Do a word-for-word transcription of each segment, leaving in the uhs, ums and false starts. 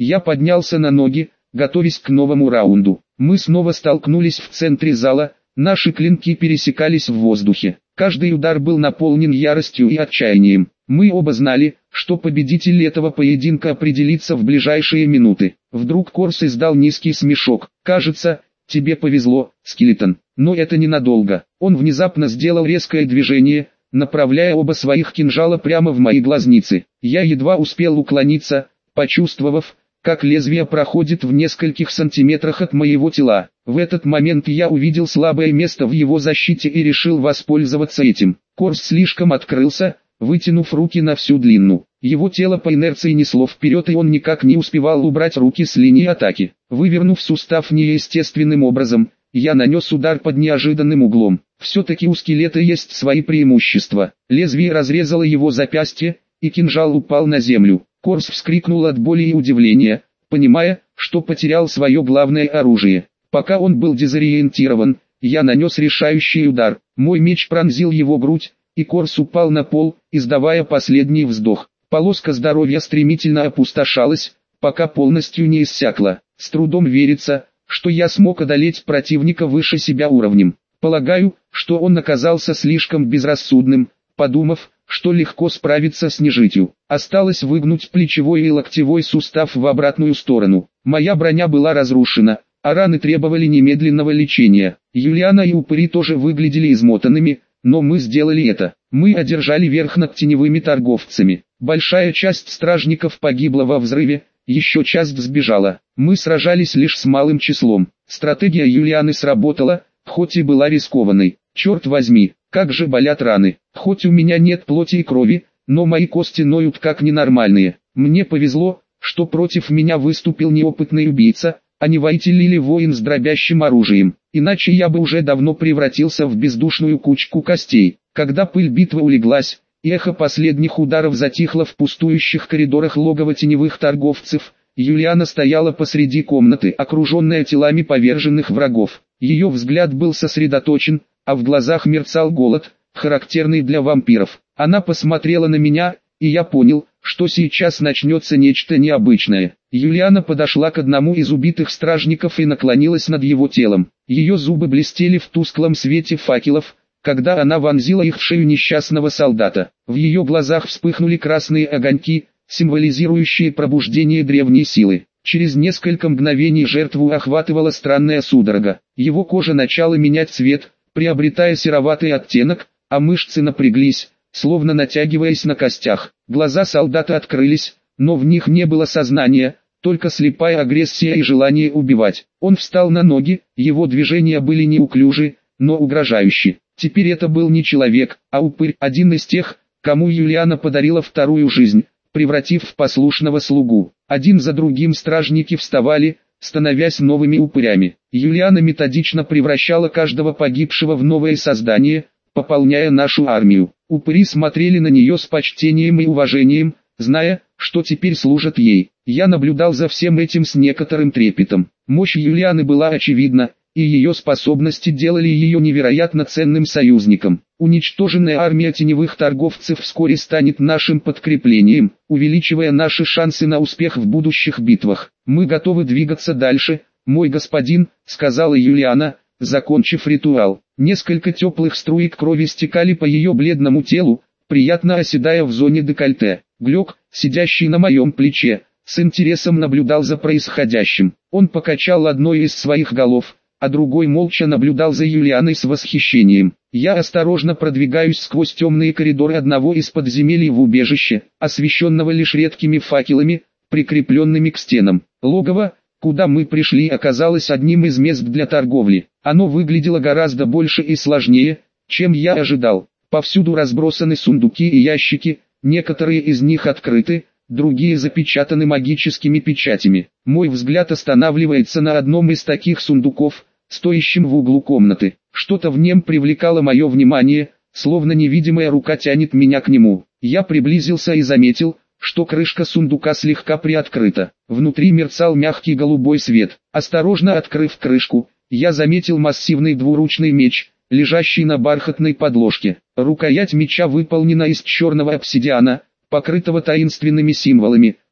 Я поднялся на ноги, готовясь к новому раунду. Мы снова столкнулись в центре зала, наши клинки пересекались в воздухе. Каждый удар был наполнен яростью и отчаянием. Мы оба знали, что победитель этого поединка определится в ближайшие минуты. Вдруг Корс издал низкий смешок. «Кажется, тебе повезло, Скелетон, но это ненадолго». Он внезапно сделал резкое движение, направляя оба своих кинжала прямо в мои глазницы. Я едва успел уклониться, почувствовав, как лезвие проходит в нескольких сантиметрах от моего тела. В этот момент я увидел слабое место в его защите и решил воспользоваться этим. Корс слишком открылся, вытянув руки на всю длину. Его тело по инерции несло вперед, и он никак не успевал убрать руки с линии атаки. Вывернув сустав неестественным образом, я нанес удар под неожиданным углом. Все-таки у скелета есть свои преимущества. Лезвие разрезало его запястье, и кинжал упал на землю. Корс вскрикнул от боли и удивления, понимая, что потерял свое главное оружие. Пока он был дезориентирован, я нанес решающий удар. Мой меч пронзил его грудь, и Корс упал на пол, издавая последний вздох. Полоска здоровья стремительно опустошалась, пока полностью не иссякла. С трудом верится, что я смог одолеть противника выше себя уровнем. Полагаю, что он оказался слишком безрассудным, подумав, что легко справиться с нежитью. Осталось выгнуть плечевой и локтевой сустав в обратную сторону. Моя броня была разрушена, а раны требовали немедленного лечения. Юлиана и упыри тоже выглядели измотанными, но мы сделали это. Мы одержали верх над теневыми торговцами. Большая часть стражников погибла во взрыве, еще часть сбежала. Мы сражались лишь с малым числом. Стратегия Юлианы сработала, хоть и была рискованной. Черт возьми, как же болят раны. Хоть у меня нет плоти и крови, но мои кости ноют как ненормальные. Мне повезло, что против меня выступил неопытный убийца, а не воитель или воин с дробящим оружием. Иначе я бы уже давно превратился в бездушную кучку костей. Когда пыль битвы улеглась, и эхо последних ударов затихло в пустующих коридорах логова теневых торговцев, Юлиана стояла посреди комнаты, окруженная телами поверженных врагов. Ее взгляд был сосредоточен, а в глазах мерцал голод, характерный для вампиров. Она посмотрела на меня, и я понял, что сейчас начнется нечто необычное. Юлиана подошла к одному из убитых стражников и наклонилась над его телом. Ее зубы блестели в тусклом свете факелов, когда она вонзила их в шею несчастного солдата. В ее глазах вспыхнули красные огоньки, символизирующие пробуждение древней силы. Через несколько мгновений жертву охватывала странная судорога. Его кожа начала менять цвет, приобретая сероватый оттенок, а мышцы напряглись, словно натягиваясь на костях. Глаза солдата открылись, но в них не было сознания, только слепая агрессия и желание убивать. Он встал на ноги, его движения были неуклюжи, но угрожающие. Теперь это был не человек, а упырь, один из тех, кому Юлиана подарила вторую жизнь, превратив в послушного слугу. Один за другим стражники вставали, становясь новыми упырями. Юлиана методично превращала каждого погибшего в новое создание, пополняя нашу армию. Упыри смотрели на нее с почтением и уважением, зная, что теперь служат ей. Я наблюдал за всем этим с некоторым трепетом. Мощь Юлианы была очевидна, и ее способности делали ее невероятно ценным союзником. Уничтоженная армия теневых торговцев вскоре станет нашим подкреплением, увеличивая наши шансы на успех в будущих битвах. «Мы готовы двигаться дальше, мой господин», — сказала Юлиана, закончив ритуал. Несколько теплых струек крови стекали по ее бледному телу, приятно оседая в зоне декольте. Глёк, сидящий на моем плече, с интересом наблюдал за происходящим. Он покачал одной из своих голов, а другой молча наблюдал за Юлианой с восхищением. Я осторожно продвигаюсь сквозь темные коридоры одного из подземелий в убежище, освещенного лишь редкими факелами, прикрепленными к стенам. Логово, куда мы пришли, оказалось одним из мест для торговли. Оно выглядело гораздо больше и сложнее, чем я ожидал. Повсюду разбросаны сундуки и ящики, некоторые из них открыты, другие запечатаны магическими печатями. Мой взгляд останавливается на одном из таких сундуков, стоящем в углу комнаты. Что-то в нем привлекало мое внимание, словно невидимая рука тянет меня к нему. Я приблизился и заметил, что крышка сундука слегка приоткрыта. Внутри мерцал мягкий голубой свет. Осторожно открыв крышку, я заметил массивный двуручный меч, лежащий на бархатной подложке. Рукоять меча выполнена из черного обсидиана, покрытого таинственными символами,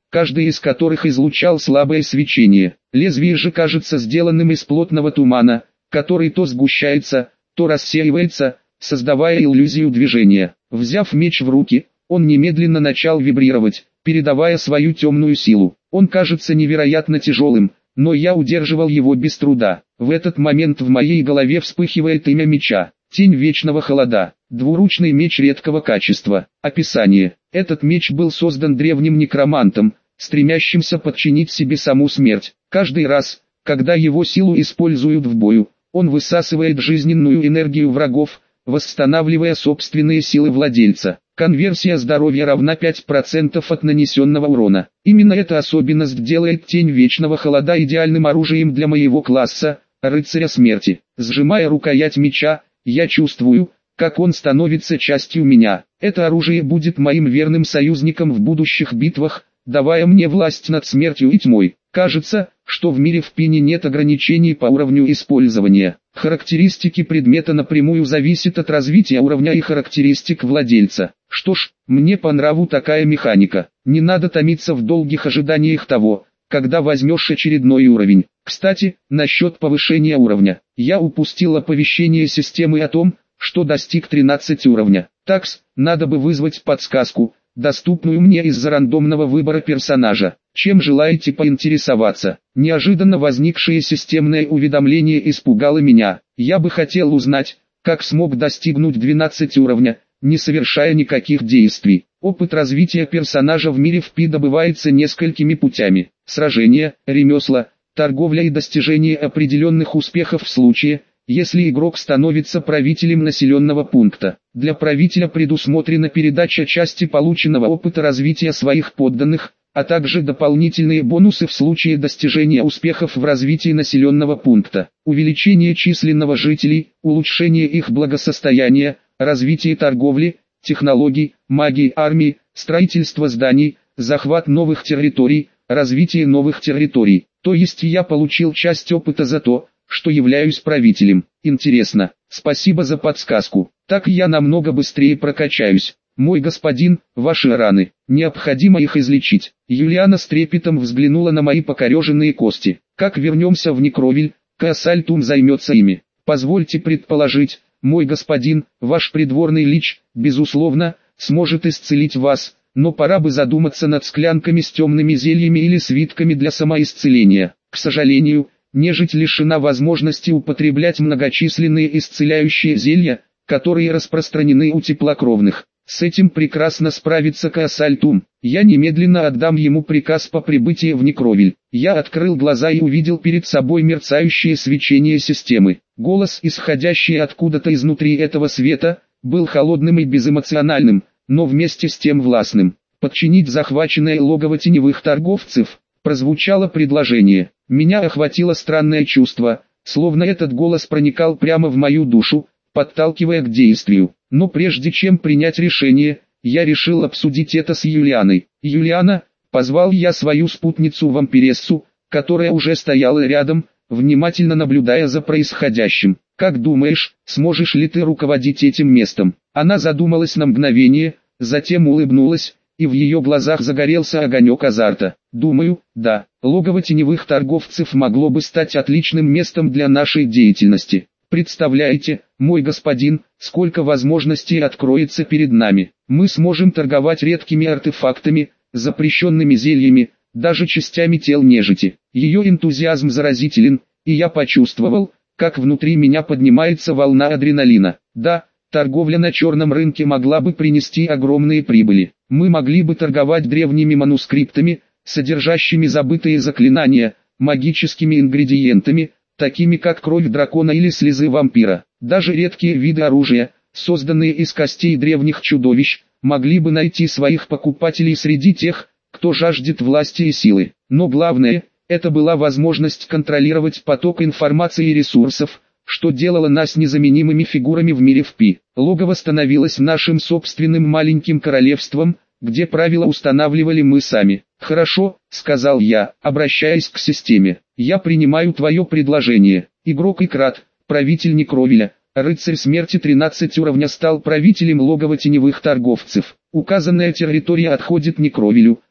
каждый из которых излучал слабое свечение. Лезвие же кажется сделанным из плотного тумана, который то сгущается, то рассеивается, создавая иллюзию движения. Взяв меч в руки, он немедленно начал вибрировать, передавая свою темную силу. Он кажется невероятно тяжелым, но я удерживал его без труда. В этот момент в моей голове вспыхивает имя меча. Тень вечного холода. Двуручный меч редкого качества. Описание. Этот меч был создан древним некромантом, стремящимся подчинить себе саму смерть. Каждый раз, когда его силу используют в бою, он высасывает жизненную энергию врагов, восстанавливая собственные силы владельца. Конверсия здоровья равна пять процентов от нанесенного урона. Именно эта особенность делает Тень Вечного Холода идеальным оружием для моего класса, Рыцаря Смерти. Сжимая рукоять меча, я чувствую, как он становится частью меня. Это оружие будет моим верным союзником в будущих битвах, давая мне власть над смертью и тьмой. Кажется, что в мире в Пине нет ограничений по уровню использования. Характеристики предмета напрямую зависят от развития уровня и характеристик владельца. Что ж, мне по нраву такая механика. Не надо томиться в долгих ожиданиях того, когда возьмешь очередной уровень. Кстати, насчет повышения уровня. Я упустил оповещение системы о том, что достиг тринадцать уровня. Такс, надо бы вызвать подсказку, доступную мне из-за рандомного выбора персонажа. Чем желаете поинтересоваться? Неожиданно возникшее системное уведомление испугало меня. Я бы хотел узнать, как смог достигнуть двенадцати уровня, не совершая никаких действий. Опыт развития персонажа в мире в Пи добывается несколькими путями. Сражения, ремесла, торговля и достижение определенных успехов в случае, если игрок становится правителем населенного пункта. Для правителя предусмотрена передача части полученного опыта развития своих подданных, а также дополнительные бонусы в случае достижения успехов в развитии населенного пункта. Увеличение численного жителей, улучшение их благосостояния, развитие торговли, технологий, магии, армии, строительство зданий, захват новых территорий, развитие новых территорий. То есть я получил часть опыта за то, что являюсь правителем. Интересно, спасибо за подсказку. Так я намного быстрее прокачаюсь. Мой господин, ваши раны, необходимо их излечить. Юлиана с трепетом взглянула на мои покореженные кости. Как вернемся в Некровиль, Каасальтум займется ими. Позвольте предположить, мой господин, ваш придворный лич, безусловно, сможет исцелить вас, но пора бы задуматься над склянками с темными зельями или свитками для самоисцеления. К сожалению, нежить лишена возможности употреблять многочисленные исцеляющие зелья, которые распространены у теплокровных. С этим прекрасно справится Каасальтум. Я немедленно отдам ему приказ по прибытии в Некровиль. Я открыл глаза и увидел перед собой мерцающее свечение системы. Голос, исходящий откуда-то изнутри этого света, был холодным и безэмоциональным, но вместе с тем властным. Подчинить захваченное логово теневых торговцев, прозвучало предложение. Меня охватило странное чувство, словно этот голос проникал прямо в мою душу, подталкивая к действию. Но прежде чем принять решение, я решил обсудить это с Юлианой. «Юлиана», — позвал я свою спутницу-вампирессу, которая уже стояла рядом, внимательно наблюдая за происходящим. «Как думаешь, сможешь ли ты руководить этим местом?» Она задумалась на мгновение, затем улыбнулась, и в ее глазах загорелся огонек азарта. «Думаю, да, логово теневых торговцев могло бы стать отличным местом для нашей деятельности. Представляете, мой господин, сколько возможностей откроется перед нами. Мы сможем торговать редкими артефактами, запрещенными зельями, даже частями тел нежити». Ее энтузиазм заразителен, и я почувствовал, как внутри меня поднимается волна адреналина. Да, торговля на черном рынке могла бы принести огромные прибыли. Мы могли бы торговать древними манускриптами, содержащими забытые заклинания, магическими ингредиентами, такими как кровь дракона или слезы вампира. Даже редкие виды оружия, созданные из костей древних чудовищ, могли бы найти своих покупателей среди тех, кто жаждет власти и силы. Но главное, это была возможность контролировать поток информации и ресурсов, что делало нас незаменимыми фигурами в мире в Пи. Логово становилось нашим собственным маленьким королевством, где правила устанавливали мы сами. «Хорошо», — сказал я, обращаясь к системе. «Я принимаю твое предложение». Игрок Икрат, правитель Некровиля, рыцарь смерти тринадцать уровня, стал правителем логова теневых торговцев. Указанная территория отходит Некровилю,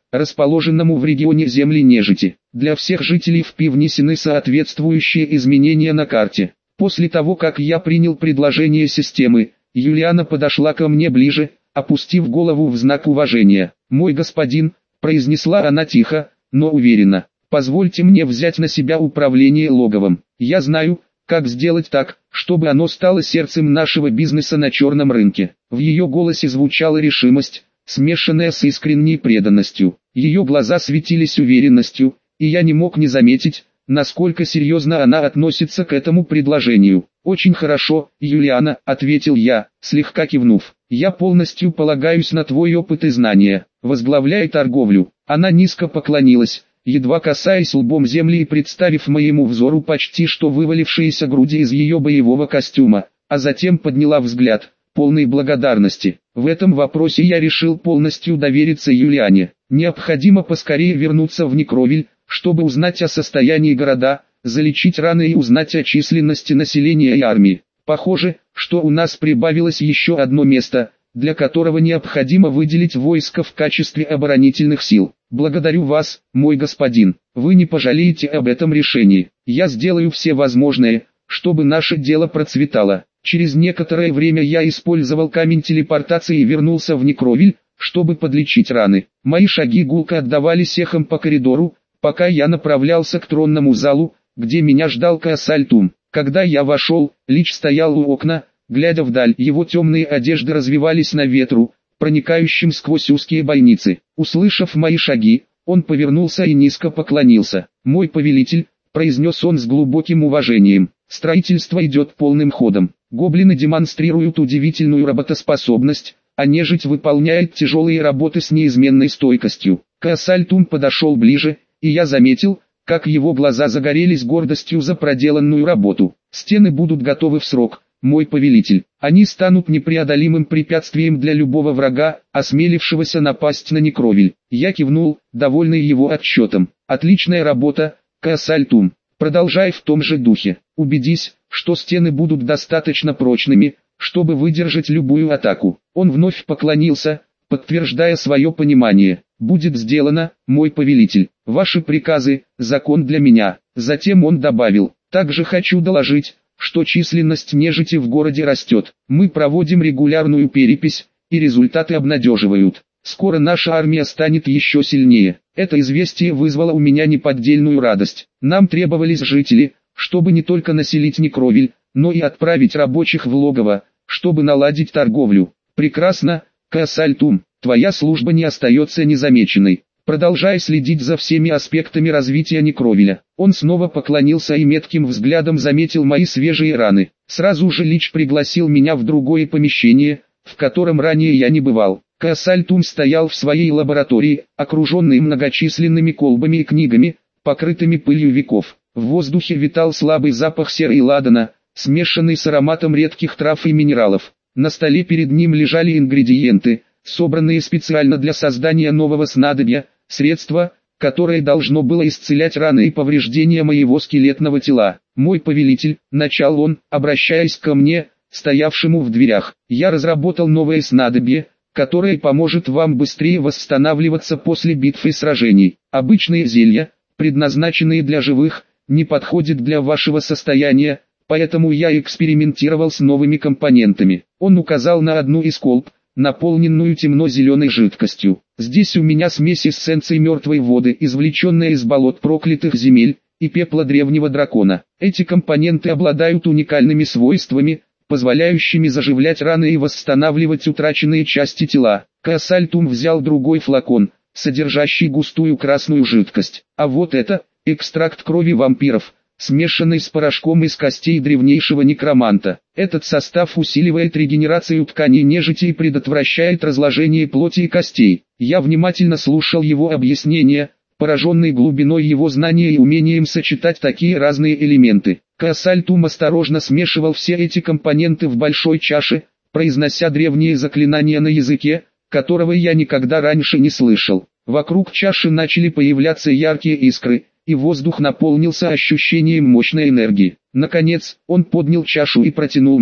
расположенному в регионе земли нежити. Для всех жителей в Пи внесены соответствующие изменения на карте. После того, как я принял предложение системы, Юлиана подошла ко мне ближе, опустив голову в знак уважения. «Мой господин», — произнесла она тихо, но уверенно, — «позвольте мне взять на себя управление логовом. Я знаю, как сделать так, чтобы оно стало сердцем нашего бизнеса на черном рынке». В ее голосе звучала решимость, смешанная с искренней преданностью. Ее глаза светились уверенностью, и я не мог не заметить, насколько серьезно она относится к этому предложению. «Очень хорошо, Юлиана», — ответил я, слегка кивнув. «Я полностью полагаюсь на твой опыт и знания. Возглавляй торговлю». Она низко поклонилась, едва касаясь лбом земли и представив моему взору почти что вывалившиеся груди из ее боевого костюма, а затем подняла взгляд, полный благодарности. В этом вопросе я решил полностью довериться Юлиане. Необходимо поскорее вернуться в Некровиль, чтобы узнать о состоянии города, залечить раны и узнать о численности населения и армии. Похоже, что у нас прибавилось еще одно место, для которого необходимо выделить войско в качестве оборонительных сил. Благодарю вас, мой господин. Вы не пожалеете об этом решении. Я сделаю все возможное, чтобы наше дело процветало. Через некоторое время я использовал камень телепортации и вернулся в Некровиль, чтобы подлечить раны. Мои шаги гулко отдавались эхом по коридору, пока я направлялся к тронному залу, где меня ждал Каасальтум. Когда я вошел, Лич стоял у окна, глядя вдаль. Его темные одежды развивались на ветру, проникающим сквозь узкие бойницы. Услышав мои шаги, он повернулся и низко поклонился. «Мой повелитель», — произнес он с глубоким уважением, — «строительство идет полным ходом. Гоблины демонстрируют удивительную работоспособность, а нежить выполняет тяжелые работы с неизменной стойкостью». Каасальтум подошел ближе, и я заметил, как его глаза загорелись гордостью за проделанную работу. «Стены будут готовы в срок, мой повелитель. Они станут непреодолимым препятствием для любого врага, осмелившегося напасть на Некровиль». Я кивнул, довольный его отчетом. «Отличная работа, Каасальтум. Продолжай в том же духе. Убедись, что стены будут достаточно прочными, чтобы выдержать любую атаку». Он вновь поклонился, подтверждая свое понимание. «Будет сделано, мой повелитель. Ваши приказы – закон для меня». Затем он добавил: «Также хочу доложить, что численность нежити в городе растет. Мы проводим регулярную перепись, и результаты обнадеживают. Скоро наша армия станет еще сильнее». Это известие вызвало у меня неподдельную радость. Нам требовались жители, чтобы не только населить Некровиль, но и отправить рабочих в логово, чтобы наладить торговлю. «Прекрасно, Каасальтум, твоя служба не остается незамеченной. Продолжай следить за всеми аспектами развития Некровиля». Он снова поклонился и метким взглядом заметил мои свежие раны. Сразу же Лич пригласил меня в другое помещение, в котором ранее я не бывал. Каасальтум стоял в своей лаборатории, окруженный многочисленными колбами и книгами, покрытыми пылью веков. В воздухе витал слабый запах серы и ладана, смешанный с ароматом редких трав и минералов. На столе перед ним лежали ингредиенты, собранные специально для создания нового снадобья, средство, которое должно было исцелять раны и повреждения моего скелетного тела. «Мой повелитель», — начал он, обращаясь ко мне, стоявшему в дверях, — «я разработал новое снадобье, которое поможет вам быстрее восстанавливаться после битв и сражений. Обычные зелья, предназначенные для живых, не подходят для вашего состояния, поэтому я экспериментировал с новыми компонентами». Он указал на одну из колб, наполненную темно-зеленой жидкостью. «Здесь у меня смесь эссенции мертвой воды, извлеченная из болот проклятых земель, и пепла древнего дракона. Эти компоненты обладают уникальными свойствами, позволяющими заживлять раны и восстанавливать утраченные части тела». Каасальтум взял другой флакон, содержащий густую красную жидкость. «А вот это, экстракт крови вампиров, смешанный с порошком из костей древнейшего некроманта. Этот состав усиливает регенерацию тканей нежити и предотвращает разложение плоти и костей». Я внимательно слушал его объяснения, пораженный глубиной его знания и умением сочетать такие разные элементы. Каасальтум осторожно смешивал все эти компоненты в большой чаше, произнося древние заклинания на языке, которого я никогда раньше не слышал. Вокруг чаши начали появляться яркие искры, и воздух наполнился ощущением мощной энергии. Наконец, он поднял чашу и протянул мне.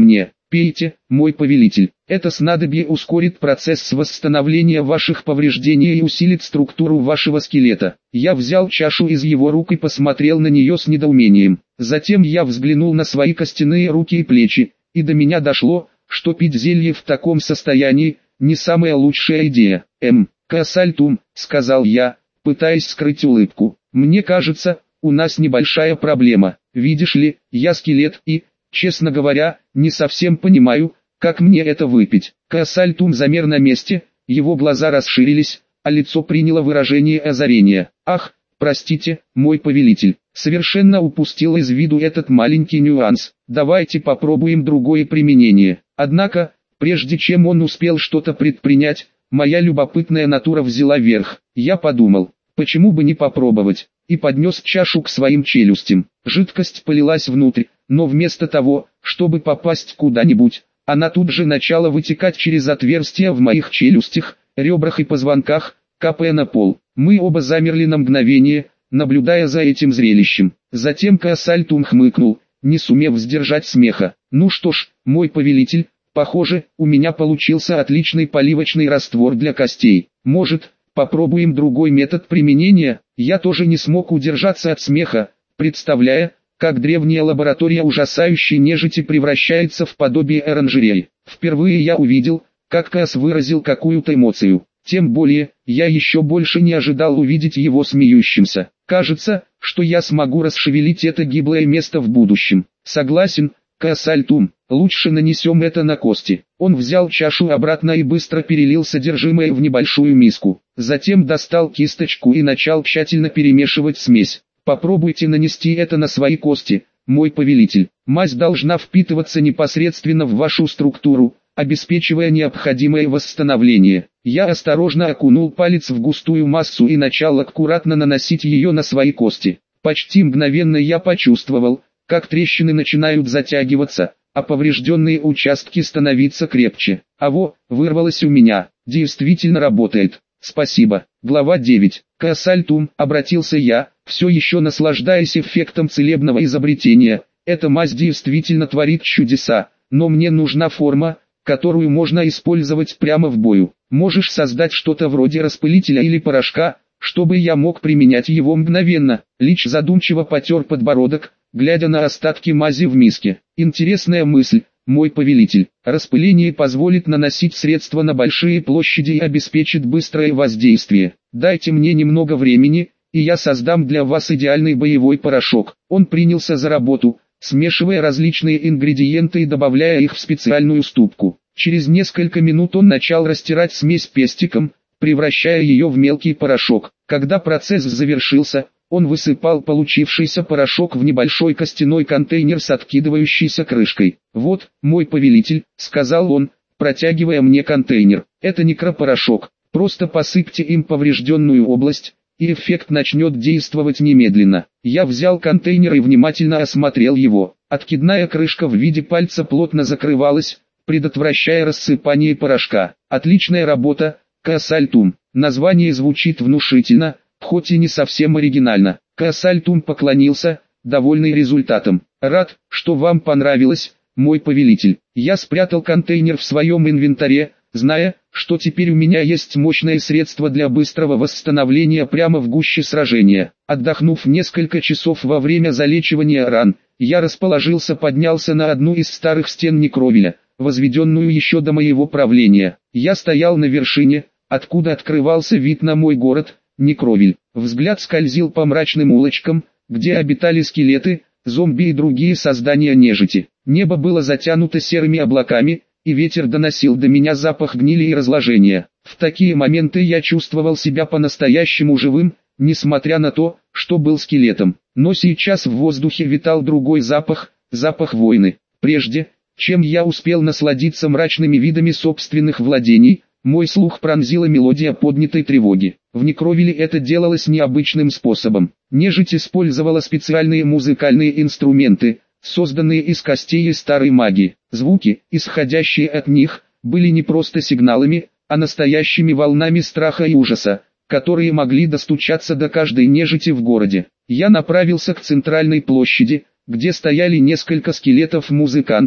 Пейте, мой повелитель. Это снадобье ускорит процесс восстановления ваших повреждений и усилит структуру вашего скелета. Я взял чашу из его рук и посмотрел на нее с недоумением. Затем я взглянул на свои костяные руки и плечи, и до меня дошло, что пить зелье в таком состоянии – не самая лучшая идея. «Эм, Каасальтум», – сказал я, пытаясь скрыть улыбку. «Мне кажется, у нас небольшая проблема. Видишь ли, я скелет и, честно говоря, не совсем понимаю, как мне это выпить». Каасальтум замер на месте, его глаза расширились, а лицо приняло выражение озарения. «Ах, простите, мой повелитель, совершенно упустил из виду этот маленький нюанс. Давайте попробуем другое применение». Однако, прежде чем он успел что-то предпринять, моя любопытная натура взяла верх. Я подумал, почему бы не попробовать, и поднес чашу к своим челюстям. Жидкость полилась внутрь, но вместо того, чтобы попасть куда-нибудь, она тут же начала вытекать через отверстия в моих челюстях, ребрах и позвонках, капая на пол. Мы оба замерли на мгновение, наблюдая за этим зрелищем. Затем Каасальтум хмыкнул, не сумев сдержать смеха. «Ну что ж, мой повелитель, похоже, у меня получился отличный поливочный раствор для костей. Может, попробуем другой метод применения?» Я тоже не смог удержаться от смеха, представляя, как древняя лаборатория ужасающей нежити превращается в подобие оранжереи. Впервые я увидел, как Каас выразил какую-то эмоцию. Тем более, я еще больше не ожидал увидеть его смеющимся. Кажется, что я смогу расшевелить это гиблое место в будущем. Согласен, Каасальтум, лучше нанесем это на кости. Он взял чашу обратно и быстро перелил содержимое в небольшую миску. Затем достал кисточку и начал тщательно перемешивать смесь. Попробуйте нанести это на свои кости, мой повелитель. Мазь должна впитываться непосредственно в вашу структуру, обеспечивая необходимое восстановление. Я осторожно окунул палец в густую массу и начал аккуратно наносить ее на свои кости. Почти мгновенно я почувствовал, как трещины начинают затягиваться, а поврежденные участки становятся крепче. Аво, вырвалось у меня, действительно работает. Спасибо. Глава девять. Каасальтум, обратился я, все еще наслаждаясь эффектом целебного изобретения. Эта мазь действительно творит чудеса, но мне нужна форма, которую можно использовать прямо в бою. Можешь создать что-то вроде распылителя или порошка, чтобы я мог применять его мгновенно. Лич задумчиво потер подбородок, глядя на остатки мази в миске. Интересная мысль, мой повелитель. Распыление позволит наносить средства на большие площади и обеспечит быстрое воздействие. Дайте мне немного времени, и я создам для вас идеальный боевой порошок. Он принялся за работу, смешивая различные ингредиенты и добавляя их в специальную ступку. Через несколько минут он начал растирать смесь пестиком, превращая ее в мелкий порошок. Когда процесс завершился, он высыпал получившийся порошок в небольшой костяной контейнер с откидывающейся крышкой. «Вот, мой повелитель», — сказал он, протягивая мне контейнер. «Это некропорошок, просто посыпьте им поврежденную область, и эффект начнет действовать немедленно». Я взял контейнер и внимательно осмотрел его. Откидная крышка в виде пальца плотно закрывалась, предотвращая рассыпание порошка. Отличная работа, Каасальтум. Название звучит внушительно, хоть и не совсем оригинально. Каасальтум поклонился, довольный результатом. «Рад, что вам понравилось, мой повелитель». Я спрятал контейнер в своем инвентаре, зная, что теперь у меня есть мощное средство для быстрого восстановления прямо в гуще сражения. Отдохнув несколько часов во время залечивания ран, я расположился поднялся на одну из старых стен Некровиля, возведенную еще до моего правления. Я стоял на вершине, откуда открывался вид на мой город, Некровиль. Взгляд скользил по мрачным улочкам, где обитали скелеты, зомби и другие создания нежити. Небо было затянуто серыми облаками, и ветер доносил до меня запах гнили и разложения. В такие моменты я чувствовал себя по-настоящему живым, несмотря на то, что был скелетом. Но сейчас в воздухе витал другой запах, запах войны. Прежде, чем я успел насладиться мрачными видами собственных владений, мой слух пронзила мелодия поднятой тревоги. В Некровиле это делалось необычным способом. Нежить использовала специальные музыкальные инструменты, созданные из костей и старой магии. Звуки, исходящие от них, были не просто сигналами, а настоящими волнами страха и ужаса, которые могли достучаться до каждой нежити в городе. Я направился к центральной площади, где стояли несколько скелетов музыкантов,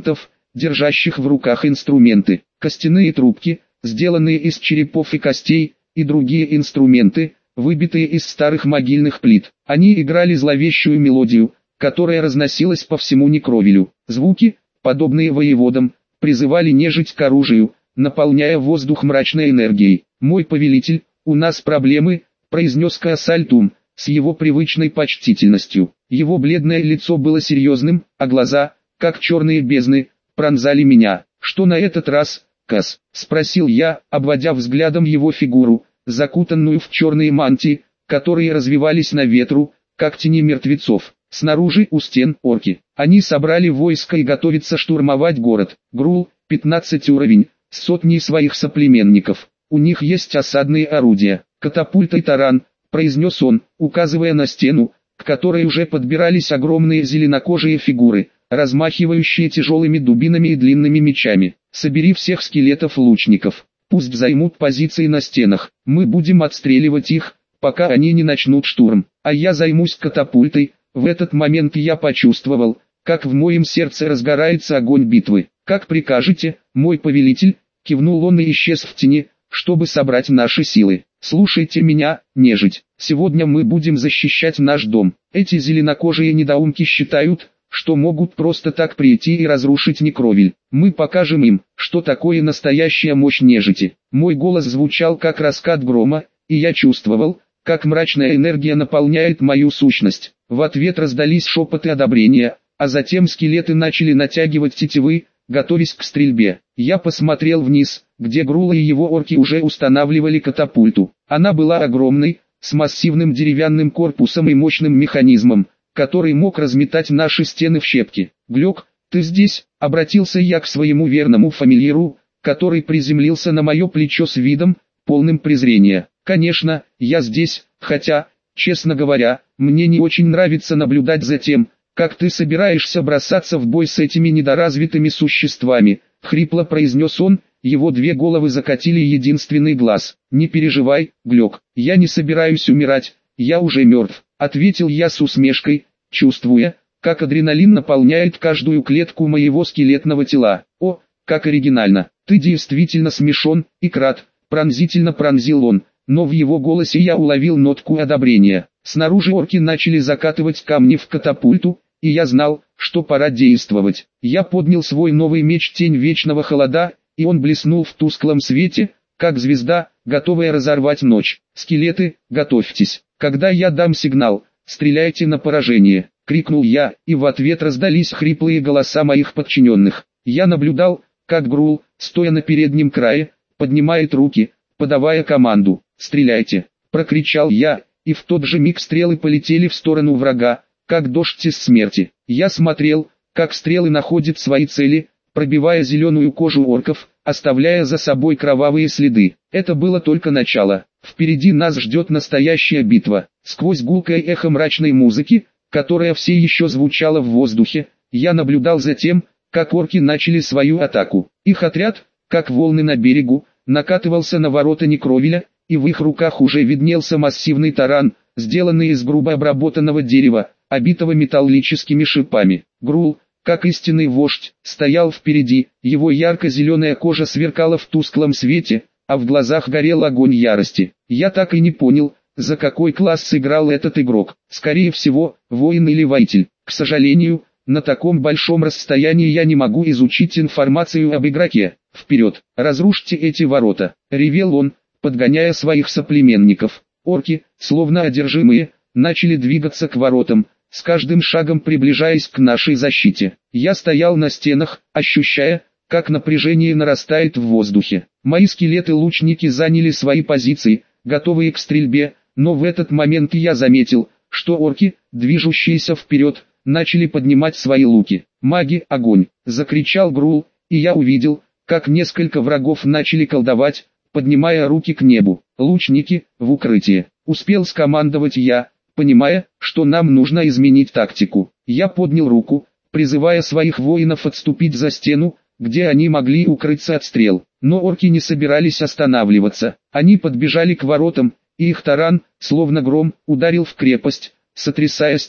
держащих в руках инструменты, костяные трубки, сделанные из черепов и костей, и другие инструменты, выбитые из старых могильных плит. Они играли зловещую мелодию, которая разносилась по всему Некровилю. Звуки, подобные воеводам, призывали нежить к оружию, наполняя воздух мрачной энергией. «Мой повелитель, у нас проблемы», — произнес Каасальтум, с его привычной почтительностью. Его бледное лицо было серьезным, а глаза, как черные бездны, пронзали меня. «Что на этот раз, Кас?» — спросил я, обводя взглядом его фигуру, закутанную в черные мантии, которые развивались на ветру, как тени мертвецов. Снаружи у стен орки. Они собрали войско и готовятся штурмовать город. Грул, пятнадцать уровень, с сотней своих соплеменников. У них есть осадные орудия. Катапульта и таран, произнес он, указывая на стену, к которой уже подбирались огромные зеленокожие фигуры, размахивающие тяжелыми дубинами и длинными мечами. Собери всех скелетов-лучников. Пусть займут позиции на стенах. Мы будем отстреливать их, пока они не начнут штурм. А я займусь катапультой. В этот момент я почувствовал, как в моем сердце разгорается огонь битвы. «Как прикажете, мой повелитель», — кивнул он и исчез в тени, чтобы собрать наши силы. «Слушайте меня, нежить, сегодня мы будем защищать наш дом. Эти зеленокожие недоумки считают, что могут просто так прийти и разрушить Некровиль. Мы покажем им, что такое настоящая мощь нежити». Мой голос звучал как раскат грома, и я чувствовал, как мрачная энергия наполняет мою сущность. В ответ раздались шепоты одобрения, а затем скелеты начали натягивать тетивы, готовясь к стрельбе. Я посмотрел вниз, где Грула и его орки уже устанавливали катапульту. Она была огромной, с массивным деревянным корпусом и мощным механизмом, который мог разметать наши стены в щепки. «Глёк, ты здесь?» — обратился я к своему верному фамильяру, который приземлился на мое плечо с видом, полным презрения. «Конечно, я здесь, хотя, честно говоря, мне не очень нравится наблюдать за тем, как ты собираешься бросаться в бой с этими недоразвитыми существами», — хрипло произнес он, его две головы закатили единственный глаз. «Не переживай, Глёк, я не собираюсь умирать, я уже мертв», — ответил я с усмешкой, чувствуя, как адреналин наполняет каждую клетку моего скелетного тела. «О, как оригинально, ты действительно смешон, Икрат», — пронзительно пронзил он, но в его голосе я уловил нотку одобрения. Снаружи орки начали закатывать камни в катапульту, и я знал, что пора действовать. Я поднял свой новый меч Тень Вечного Холода, и он блеснул в тусклом свете, как звезда, готовая разорвать ночь. «Скелеты, готовьтесь. Когда я дам сигнал, стреляйте на поражение», — крикнул я, и в ответ раздались хриплые голоса моих подчиненных. Я наблюдал, как Грул, стоя на переднем крае, поднимает руки, подавая команду. «Стреляйте!» — прокричал я, и в тот же миг стрелы полетели в сторону врага, как дождь из смерти. Я смотрел, как стрелы находят свои цели, пробивая зеленую кожу орков, оставляя за собой кровавые следы. Это было только начало. Впереди нас ждет настоящая битва. Сквозь гулкое эхо мрачной музыки, которая все еще звучала в воздухе, я наблюдал за тем, как орки начали свою атаку. Их отряд, как волны на берегу, накатывался на ворота Некровиля, и в их руках уже виднелся массивный таран, сделанный из грубо обработанного дерева, обитого металлическими шипами. Грул, как истинный вождь, стоял впереди, его ярко-зеленая кожа сверкала в тусклом свете, а в глазах горел огонь ярости. Я так и не понял, за какой класс сыграл этот игрок. Скорее всего, воин или воитель. К сожалению, на таком большом расстоянии я не могу изучить информацию об игроке. «Вперед, разрушьте эти ворота!» — ревел он, подгоняя своих соплеменников. Орки, словно одержимые, начали двигаться к воротам, с каждым шагом приближаясь к нашей защите. Я стоял на стенах, ощущая, как напряжение нарастает в воздухе. Мои скелеты-лучники заняли свои позиции, готовые к стрельбе, но в этот момент я заметил, что орки, движущиеся вперед, начали поднимать свои луки. «Маги, огонь!» — закричал Грул, и я увидел, как несколько врагов начали колдовать, поднимая руки к небу. «Лучники, в укрытие!» — успел скомандовать я, понимая, что нам нужно изменить тактику. Я поднял руку, призывая своих воинов отступить за стену, где они могли укрыться от стрел. Но орки не собирались останавливаться. Они подбежали к воротам, и их таран, словно гром, ударил в крепость, сотрясая стены.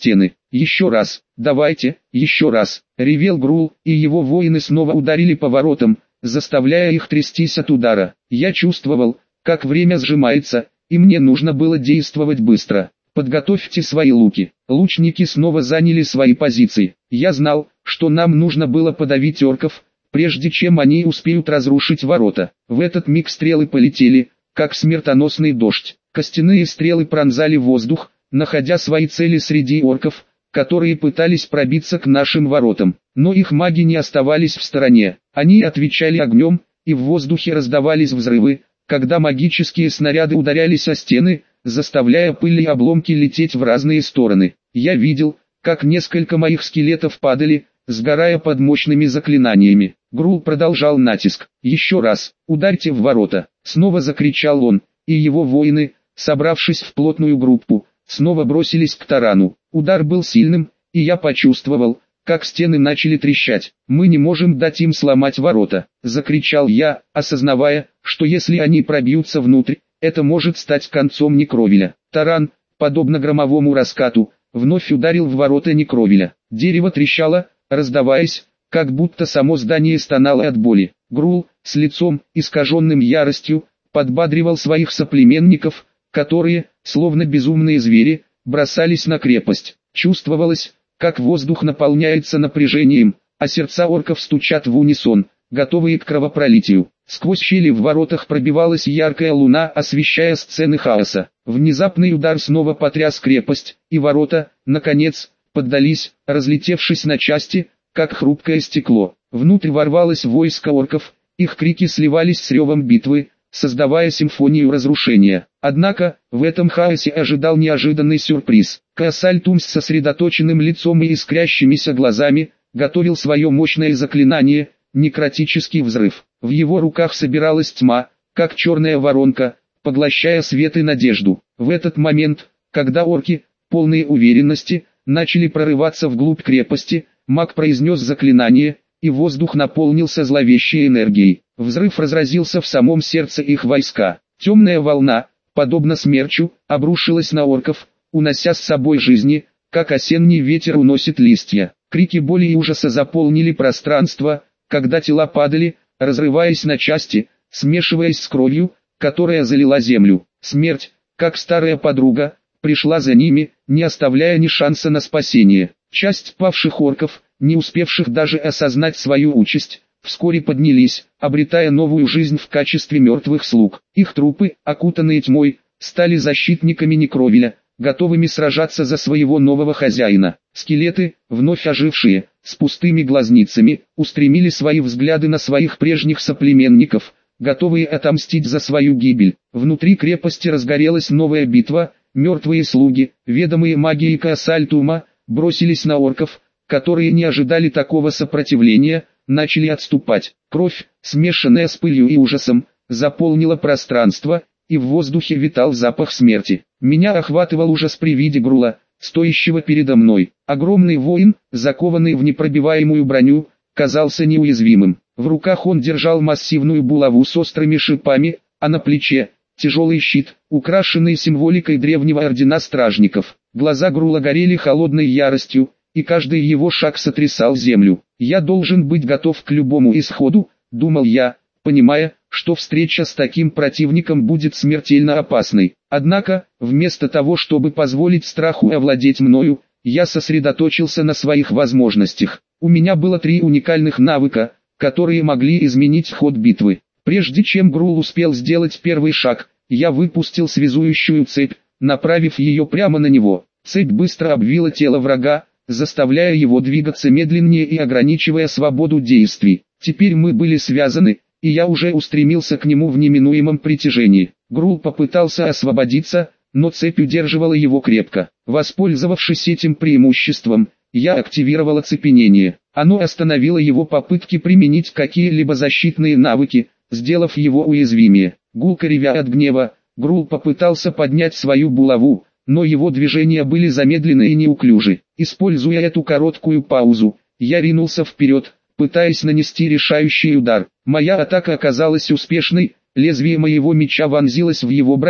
Еще раз, давайте, еще раз, ревел Грул, и его воины снова ударили по воротам, заставляя их трястись от удара. Я чувствовал, как время сжимается, и мне нужно было действовать быстро. Подготовьте свои луки. Лучники снова заняли свои позиции. Я знал, что нам нужно было подавить орков, прежде чем они успеют разрушить ворота. В этот миг стрелы полетели, как смертоносный дождь. Костяные стрелы пронзали воздух, находя свои цели среди орков, которые пытались пробиться к нашим воротам. Но их маги не оставались в стороне. Они отвечали огнем, и в воздухе раздавались взрывы, когда магические снаряды ударялись о стены, заставляя пыль и обломки лететь в разные стороны. Я видел, как несколько моих скелетов падали, сгорая под мощными заклинаниями. Грул продолжал натиск. «Еще раз, ударьте в ворота!» Снова закричал он, и его воины, собравшись в плотную группу, снова бросились к тарану. Удар был сильным, и я почувствовал, как стены начали трещать. «Мы не можем дать им сломать ворота!» — закричал я, осознавая, что если они пробьются внутрь, это может стать концом Некровеля. Таран, подобно громовому раскату, вновь ударил в ворота Некровеля. Дерево трещало, раздаваясь, как будто само здание стонало от боли. Грул, с лицом, искаженным яростью, подбадривал своих соплеменников, которые, словно безумные звери, бросались на крепость. Чувствовалось, как воздух наполняется напряжением, а сердца орков стучат в унисон, готовые к кровопролитию. Сквозь щели в воротах пробивалась яркая луна, освещая сцены хаоса. Внезапный удар снова потряс крепость, и ворота, наконец, поддались, разлетевшись на части, как хрупкое стекло. Внутрь ворвалось войско орков, их крики сливались с ревом битвы, создавая симфонию разрушения. Однако, в этом хаосе ожидал неожиданный сюрприз. Каасальтум с сосредоточенным лицом и искрящимися глазами, готовил свое мощное заклинание, некротический взрыв. В его руках собиралась тьма, как черная воронка, поглощая свет и надежду. В этот момент, когда орки, полные уверенности, начали прорываться вглубь крепости, маг произнес заклинание, и воздух наполнился зловещей энергией. Взрыв разразился в самом сердце их войска. Темная волна, подобно смерчу, обрушилась на орков, унося с собой жизни, как осенний ветер уносит листья. Крики боли и ужаса заполнили пространство, когда тела падали, разрываясь на части, смешиваясь с кровью, которая залила землю. Смерть, как старая подруга, пришла за ними, не оставляя ни шанса на спасение. Часть павших орков, не успевших даже осознать свою участь, вскоре поднялись, обретая новую жизнь в качестве мертвых слуг. Их трупы, окутанные тьмой, стали защитниками Некровеля, готовыми сражаться за своего нового хозяина. Скелеты, вновь ожившие, с пустыми глазницами, устремили свои взгляды на своих прежних соплеменников, готовые отомстить за свою гибель. Внутри крепости разгорелась новая битва, мертвые слуги, ведомые магией Каасальтума, бросились на орков, которые не ожидали такого сопротивления, начали отступать. Кровь, смешанная с пылью и ужасом, заполнила пространство, и в воздухе витал запах смерти. Меня охватывал ужас при виде Грула, стоящего передо мной. Огромный воин, закованный в непробиваемую броню, казался неуязвимым. В руках он держал массивную булаву с острыми шипами, а на плече – тяжелый щит, украшенный символикой древнего ордена стражников. Глаза Грула горели холодной яростью, и каждый его шаг сотрясал землю. «Я должен быть готов к любому исходу», — думал я, понимая, что встреча с таким противником будет смертельно опасной. Однако, вместо того, чтобы позволить страху овладеть мною, я сосредоточился на своих возможностях. У меня было три уникальных навыка, которые могли изменить ход битвы. Прежде чем Грул успел сделать первый шаг, я выпустил связующую цепь, направив ее прямо на него. Цепь быстро обвила тело врага, заставляя его двигаться медленнее и ограничивая свободу действий. Теперь мы были связаны, и я уже устремился к нему в неминуемом притяжении. Грул попытался освободиться, но цепь удерживала его крепко. Воспользовавшись этим преимуществом, я активировал оцепенение. Оно остановило его попытки применить какие-либо защитные навыки, сделав его уязвимее. Гулко ревя от гнева, Грул попытался поднять свою булаву, но его движения были замедлены и неуклюжи. Используя эту короткую паузу, я ринулся вперед, пытаясь нанести решающий удар. Моя атака оказалась успешной, лезвие моего меча вонзилось в его броню.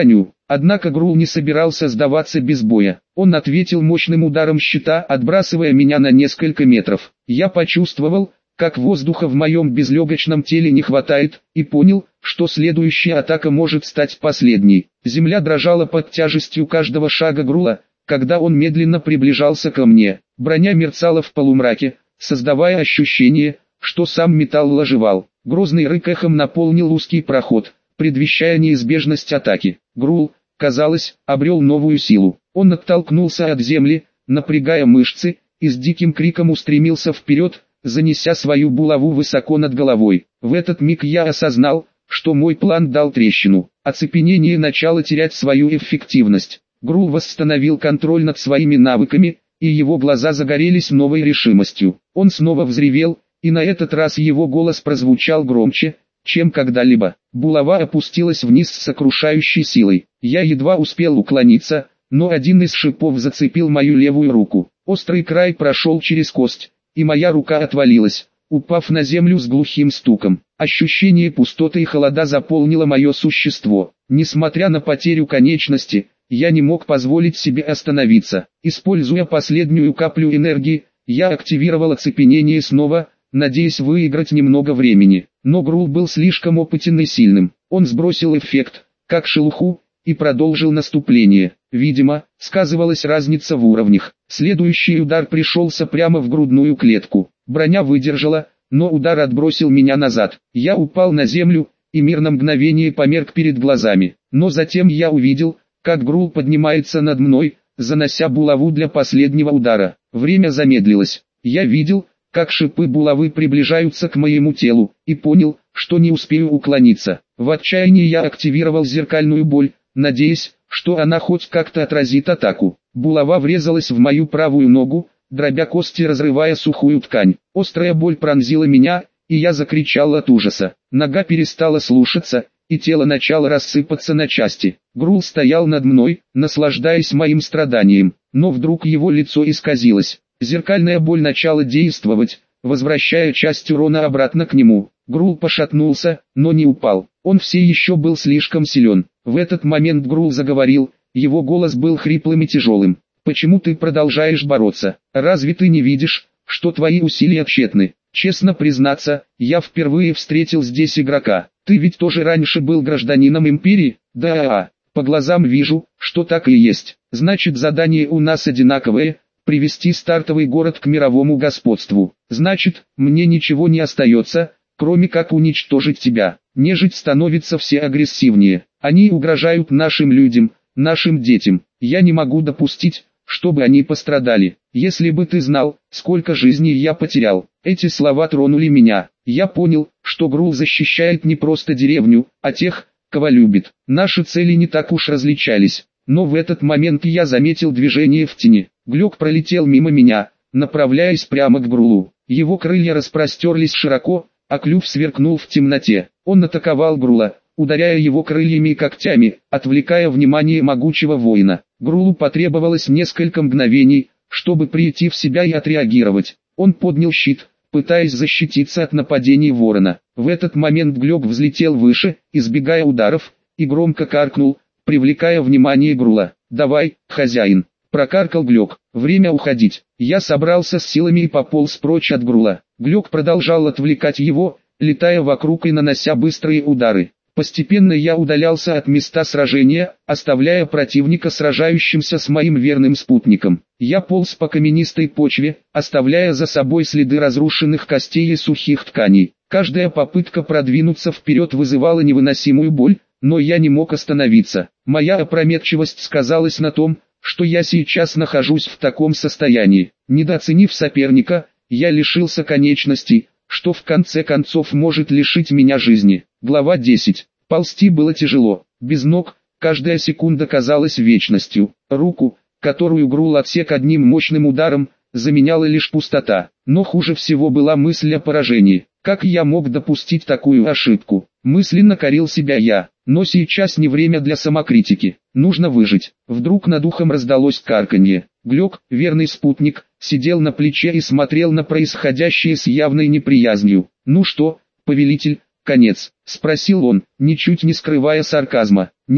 Однако Грул не собирался сдаваться без боя. Он ответил мощным ударом щита, отбрасывая меня на несколько метров. Я почувствовал, как воздуха в моем безлегочном теле не хватает, и понял, что следующая атака может стать последней. Земля дрожала под тяжестью каждого шага Грула, когда он медленно приближался ко мне. Броня мерцала в полумраке, создавая ощущение, что сам металл оживал. Грозный рык эхом наполнил узкий проход, предвещая неизбежность атаки. Грул, казалось, обрел новую силу. Он оттолкнулся от земли, напрягая мышцы, и с диким криком устремился вперед, занеся свою булаву высоко над головой. В этот миг я осознал, что мой план дал трещину. Оцепенение начало терять свою эффективность. Грул восстановил контроль над своими навыками, и его глаза загорелись новой решимостью. Он снова взревел, и на этот раз его голос прозвучал громче, чем когда-либо. Булава опустилась вниз с сокрушающей силой. Я едва успел уклониться, но один из шипов зацепил мою левую руку. Острый край прошел через кость, и моя рука отвалилась, упав на землю с глухим стуком. Ощущение пустоты и холода заполнило мое существо. Несмотря на потерю конечности, я не мог позволить себе остановиться. Используя последнюю каплю энергии, я активировал оцепенение снова, надеясь выиграть немного времени. Но Грул был слишком опытен и сильным. Он сбросил эффект, как шелуху, и продолжил наступление. Видимо, сказывалась разница в уровнях. Следующий удар пришелся прямо в грудную клетку. Броня выдержала, но удар отбросил меня назад. Я упал на землю, и мир на мгновение померк перед глазами. Но затем я увидел, как Грул поднимается над мной, занося булаву для последнего удара. Время замедлилось. Я видел, как шипы булавы приближаются к моему телу, и понял, что не успею уклониться. В отчаянии я активировал зеркальную боль, надеясь, что она хоть как-то отразит атаку. Булава врезалась в мою правую ногу, дробя кости, разрывая сухую ткань. Острая боль пронзила меня, и я закричал от ужаса. Нога перестала слушаться, и тело начало рассыпаться на части. Грул стоял над мной, наслаждаясь моим страданием, но вдруг его лицо исказилось. Зеркальная боль начала действовать, возвращая часть урона обратно к нему. Грул пошатнулся, но не упал. Он все еще был слишком силен. В этот момент Грул заговорил, его голос был хриплым и тяжелым. «Почему ты продолжаешь бороться? Разве ты не видишь, что твои усилия тщетны? Честно признаться, я впервые встретил здесь игрока. Ты ведь тоже раньше был гражданином Империи?» «Да, по глазам вижу, что так и есть. Значит, задание у нас одинаковое – привести стартовый город к мировому господству. Значит, мне ничего не остается, кроме как уничтожить тебя. Нежить становится все агрессивнее. Они угрожают нашим людям, нашим детям. Я не могу допустить, чтобы они пострадали. Если бы ты знал, сколько жизней я потерял». Эти слова тронули меня. Я понял, что Грул защищает не просто деревню, а тех, кого любит. Наши цели не так уж различались. Но в этот момент я заметил движение в тени. Глёк пролетел мимо меня, направляясь прямо к Грулу. Его крылья распростерлись широко, а клюв сверкнул в темноте. Он атаковал Грула, ударяя его крыльями и когтями, отвлекая внимание могучего воина. Грулу потребовалось несколько мгновений, чтобы прийти в себя и отреагировать. Он поднял щит, пытаясь защититься от нападений ворона. В этот момент Глёк взлетел выше, избегая ударов, и громко каркнул, привлекая внимание Грула. «Давай, хозяин!» – прокаркал Глёк. «Время уходить». Я собрался с силами и пополз прочь от Грула. Глёк продолжал отвлекать его, летая вокруг и нанося быстрые удары. Постепенно я удалялся от места сражения, оставляя противника сражающимся с моим верным спутником. Я полз по каменистой почве, оставляя за собой следы разрушенных костей и сухих тканей. Каждая попытка продвинуться вперед вызывала невыносимую боль, но я не мог остановиться. Моя опрометчивость сказалась на том, что я сейчас нахожусь в таком состоянии. Недооценив соперника, я лишился конечностей, что в конце концов может лишить меня жизни. Глава десять. Ползти было тяжело. Без ног, каждая секунда казалась вечностью. Руку, которую Грул отсек одним мощным ударом, заменяла лишь пустота. Но хуже всего была мысль о поражении. Как я мог допустить такую ошибку? Мысленно корил себя я. Но сейчас не время для самокритики. Нужно выжить. Вдруг над ухом раздалось карканье. Глёк, верный спутник, сидел на плече и смотрел на происходящее с явной неприязнью. «Ну что, повелитель, конец?» – спросил он, ничуть не скрывая сарказма. «Нет,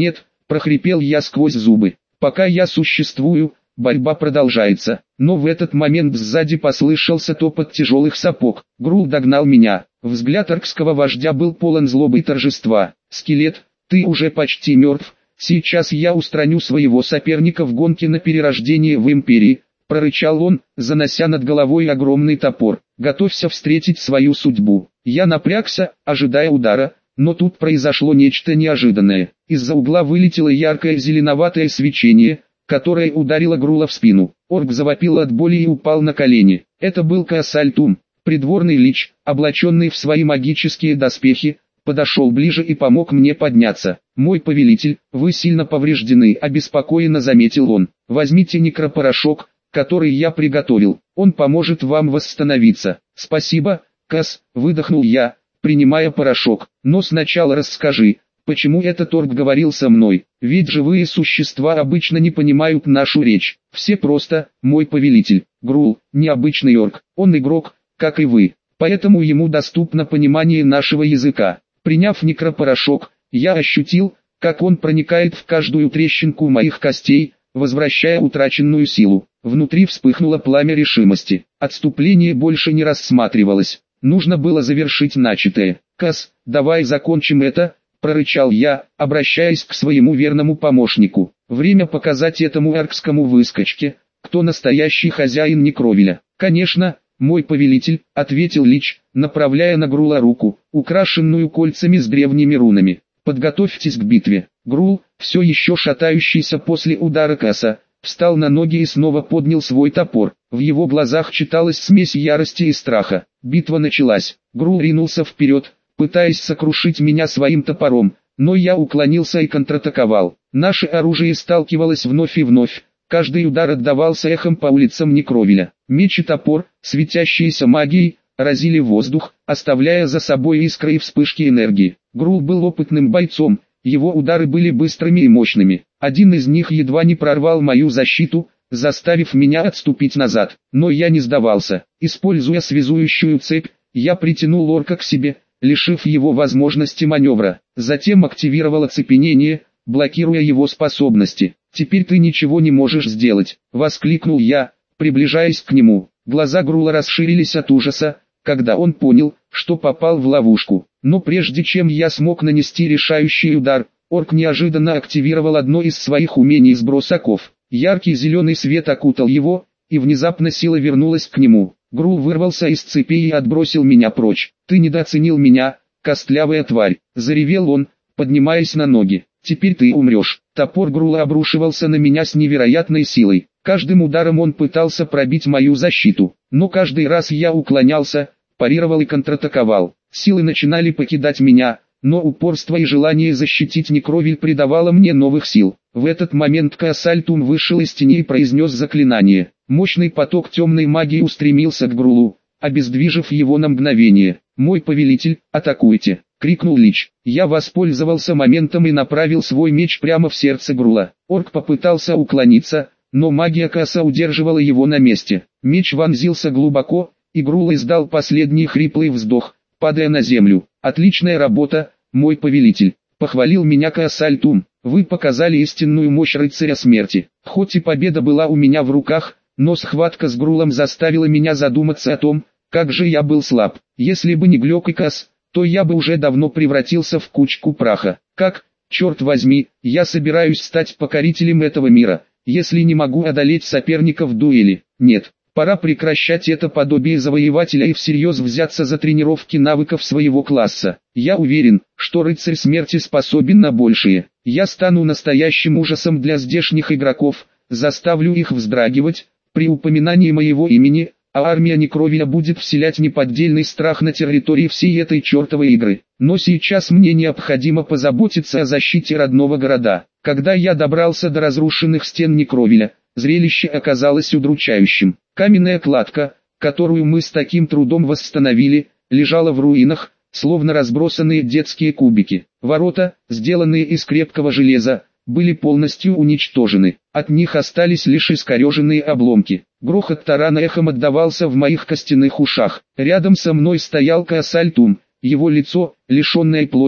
прохрипел я сквозь зубы. Пока я существую, борьба продолжается. Но в этот момент сзади послышался топот тяжелых сапог. Грул догнал меня. Взгляд оркского вождя был полон злобы и торжества. «Скелет, ты уже почти мертв. Сейчас я устраню своего соперника в гонке на перерождение в Империи», — прорычал он, занося над головой огромный топор. «Готовься встретить свою судьбу». Я напрягся, ожидая удара, но тут произошло нечто неожиданное. Из-за угла вылетело яркое зеленоватое свечение, которое ударило Грула в спину. Орк завопил от боли и упал на колени. Это был Каасальтум, придворный лич, облаченный в свои магические доспехи, подошел ближе и помог мне подняться. «Мой повелитель, вы сильно повреждены», — обеспокоенно заметил он. «Возьмите некропорошок, который я приготовил, он поможет вам восстановиться». «Спасибо, Кас», — выдохнул я, принимая порошок. «Но сначала расскажи, почему этот орк говорил со мной, ведь живые существа обычно не понимают нашу речь». «Все просто, мой повелитель. Грул — необычный орк, он игрок, как и вы, поэтому ему доступно понимание нашего языка». Приняв некропорошок, я ощутил, как он проникает в каждую трещинку моих костей, возвращая утраченную силу. Внутри вспыхнуло пламя решимости. Отступление больше не рассматривалось. Нужно было завершить начатое. «Кас, давай закончим это», — прорычал я, обращаясь к своему верному помощнику. «Время показать этому аркскому выскочке, кто настоящий хозяин Некровиля». «Конечно, мой повелитель», — ответил лич, направляя на Грула руку, украшенную кольцами с древними рунами. «Подготовьтесь к битве». Грул, все еще шатающийся после удара Каса, встал на ноги и снова поднял свой топор. В его глазах читалась смесь ярости и страха. Битва началась. Грул ринулся вперед, пытаясь сокрушить меня своим топором, но я уклонился и контратаковал. Наше оружие сталкивалось вновь и вновь. Каждый удар отдавался эхом по улицам Некровиля. Меч и топор, светящиеся магией, разили воздух, оставляя за собой искры и вспышки энергии. Грул был опытным бойцом, его удары были быстрыми и мощными. Один из них едва не прорвал мою защиту, заставив меня отступить назад. Но я не сдавался. Используя связующую цепь, я притянул орка к себе, лишив его возможности маневра. Затем активировал оцепенение, блокируя его способности. «Теперь ты ничего не можешь сделать», — воскликнул я, приближаясь к нему. Глаза Грула расширились от ужаса, когда он понял, что попал в ловушку. Но прежде чем я смог нанести решающий удар, орк неожиданно активировал одно из своих умений сброс оков. Яркий зеленый свет окутал его, и внезапно сила вернулась к нему. Грул вырвался из цепи и отбросил меня прочь. «Ты недооценил меня, костлявая тварь», — заревел он, поднимаясь на ноги. «Теперь ты умрешь». Топор Грула обрушивался на меня с невероятной силой. Каждым ударом он пытался пробить мою защиту, но каждый раз я уклонялся, парировал и контратаковал. Силы начинали покидать меня, но упорство и желание защитить Некровиль придавало мне новых сил. В этот момент Каасальтум вышел из тени и произнес заклинание. Мощный поток темной магии устремился к Грулу, обездвижив его на мгновение. «Мой повелитель, атакуйте!» — крикнул лич. Я воспользовался моментом и направил свой меч прямо в сердце Грула. Орк попытался уклониться, но магия Каса удерживала его на месте. Меч вонзился глубоко, и Грул издал последний хриплый вздох, падая на землю. «Отличная работа, мой повелитель», — похвалил меня Каасальтум. «Вы показали истинную мощь рыцаря смерти». Хоть и победа была у меня в руках, но схватка с Грулом заставила меня задуматься о том, как же я был слаб. Если бы не Глёк и Кас, то я бы уже давно превратился в кучку праха. Как, черт возьми, я собираюсь стать покорителем этого мира, если не могу одолеть соперника в дуэли? Нет, пора прекращать это подобие завоевателя и всерьез взяться за тренировки навыков своего класса. Я уверен, что рыцарь смерти способен на большее. Я стану настоящим ужасом для здешних игроков, заставлю их вздрагивать при упоминании моего имени, а армия Некровиля будет вселять неподдельный страх на территории всей этой чертовой игры. Но сейчас мне необходимо позаботиться о защите родного города. Когда я добрался до разрушенных стен Некровиля, зрелище оказалось удручающим. Каменная кладка, которую мы с таким трудом восстановили, лежала в руинах, словно разбросанные детские кубики. Ворота, сделанные из крепкого железа, были полностью уничтожены. От них остались лишь искореженные обломки. Грохот тарана эхом отдавался в моих костяных ушах. Рядом со мной стоял Каасальтум. Его лицо, лишенное плоти,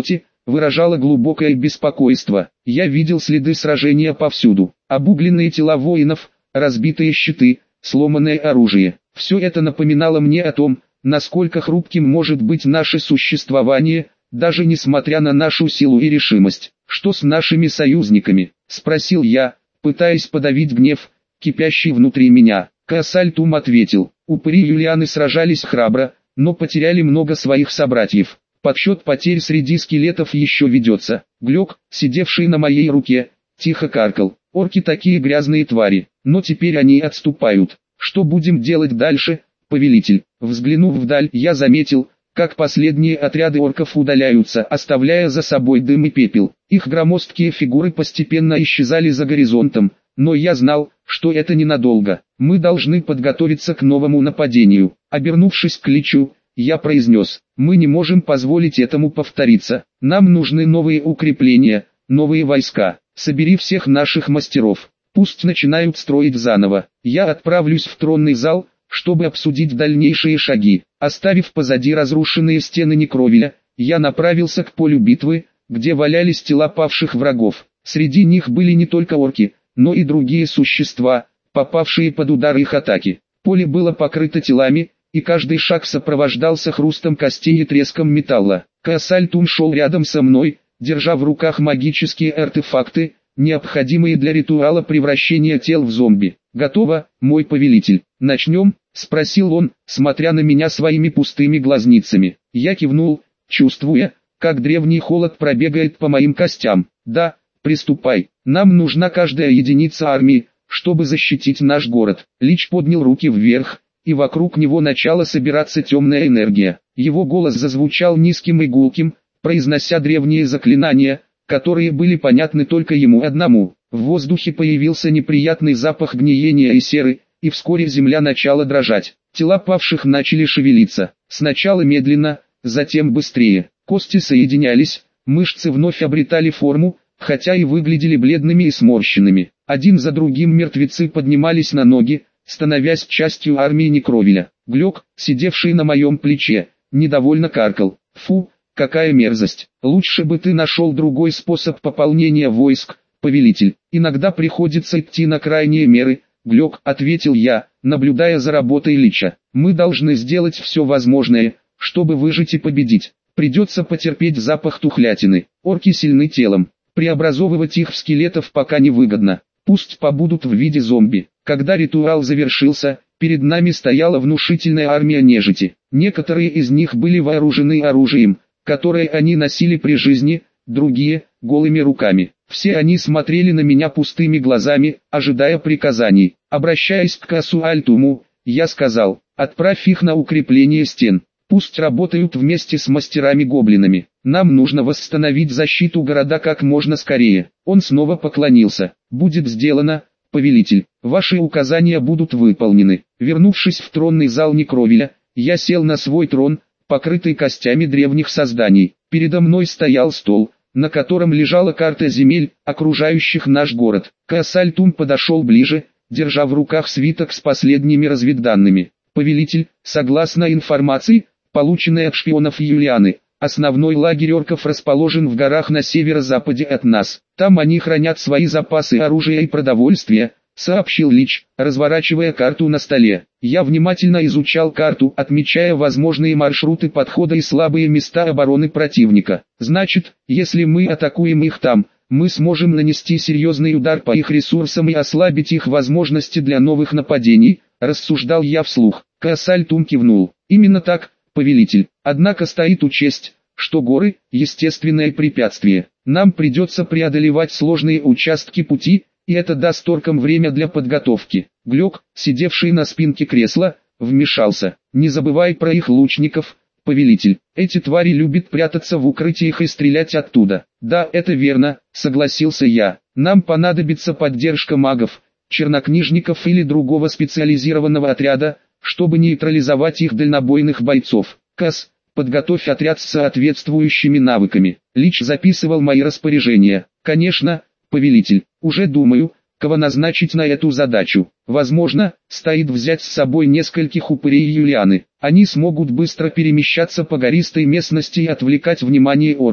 выражало глубокое беспокойство. Я видел следы сражения повсюду, обугленные тела воинов, разбитые щиты, сломанное оружие. Все это напоминало мне о том, насколько хрупким может быть наше существование, даже несмотря на нашу силу и решимость. «Что с нашими союзниками?» – спросил я, пытаясь подавить гнев, кипящий внутри меня. Каасальтум ответил: «Упыри Юлианы сражались храбро, но потеряли много своих собратьев. Подсчет потерь среди скелетов еще ведется». Глёк, сидевший на моей руке, тихо каркал: «Орки такие грязные твари, но теперь они отступают. Что будем делать дальше, повелитель?» Взглянув вдаль, я заметил, как последние отряды орков удаляются, оставляя за собой дым и пепел. Их громоздкие фигуры постепенно исчезали за горизонтом, но я знал, что это ненадолго. Мы должны подготовиться к новому нападению. Обернувшись к Личу, я произнес: «Мы не можем позволить этому повториться. Нам нужны новые укрепления, новые войска. Собери всех наших мастеров. Пусть начинают строить заново. Я отправлюсь в тронный зал, чтобы обсудить дальнейшие шаги». Оставив позади разрушенные стены Некровиля, я направился к полю битвы, где валялись тела павших врагов. Среди них были не только орки, но и другие существа, попавшие под удар их атаки. Поле было покрыто телами, и каждый шаг сопровождался хрустом костей и треском металла. Каасальтум шел рядом со мной, держа в руках магические артефакты, необходимые для ритуала превращения тел в зомби. «Готово, мой повелитель. Начнем?» — спросил он, смотря на меня своими пустыми глазницами. Я кивнул, чувствуя, как древний холод пробегает по моим костям. «Да, приступай. Нам нужна каждая единица армии, чтобы защитить наш город». Лич поднял руки вверх, и вокруг него начала собираться темная энергия. Его голос зазвучал низким и гулким, произнося древние заклинания, которые были понятны только ему одному. В воздухе появился неприятный запах гниения и серы, и вскоре земля начала дрожать. Тела павших начали шевелиться, сначала медленно, затем быстрее. Кости соединялись, мышцы вновь обретали форму, хотя и выглядели бледными и сморщенными. Один за другим мертвецы поднимались на ноги, становясь частью армии Некровиля. Глёк, сидевший на моем плече, недовольно каркал: «Фу, какая мерзость! Лучше бы ты нашел другой способ пополнения войск, повелитель. Иногда приходится идти на крайние меры». «Глёк», — ответил я, наблюдая за работой Лича. «Мы должны сделать все возможное, чтобы выжить и победить. Придется потерпеть запах тухлятины. Орки сильны телом. Преобразовывать их в скелетов пока невыгодно. Пусть побудут в виде зомби». Когда ритуал завершился, перед нами стояла внушительная армия нежити. Некоторые из них были вооружены оружием, которое они носили при жизни, другие — голыми руками. Все они смотрели на меня пустыми глазами, ожидая приказаний. Обращаясь к Каасальтуму, я сказал: «Отправь их на укрепление стен. Пусть работают вместе с мастерами-гоблинами. Нам нужно восстановить защиту города как можно скорее». Он снова поклонился. «Будет сделано, повелитель. Ваши указания будут выполнены». Вернувшись в тронный зал Некровиля, я сел на свой трон, покрытый костями древних созданий. Передо мной стоял стол, на котором лежала карта земель, окружающих наш город. Каасальтум подошел ближе, держа в руках свиток с последними разведданными. «Повелитель, согласно информации, полученной от шпионов Юлианы, основной лагерь орков расположен в горах на северо-западе от нас. Там они хранят свои запасы оружия и продовольствия», — сообщил Лич, разворачивая карту на столе. Я внимательно изучал карту, отмечая возможные маршруты подхода и слабые места обороны противника. «Значит, если мы атакуем их там, мы сможем нанести серьезный удар по их ресурсам и ослабить их возможности для новых нападений», — рассуждал я вслух. Каасальтум кивнул. «Именно так, повелитель. Однако стоит учесть, что горы — естественное препятствие. Нам придется преодолевать сложные участки пути, и это даст оркам время для подготовки». Глёк, сидевший на спинке кресла, вмешался: «Не забывай про их лучников, повелитель. Эти твари любят прятаться в укрытиях и стрелять оттуда». «Да, это верно», — согласился я. «Нам понадобится поддержка магов, чернокнижников или другого специализированного отряда, чтобы нейтрализовать их дальнобойных бойцов. Кас, подготовь отряд с соответствующими навыками». Лич записывал мои распоряжения. «Конечно, повелитель. Уже думаю, кого назначить на эту задачу. Возможно, стоит взять с собой нескольких упырей Юлианы. Они смогут быстро перемещаться по гористой местности и отвлекать внимание орков.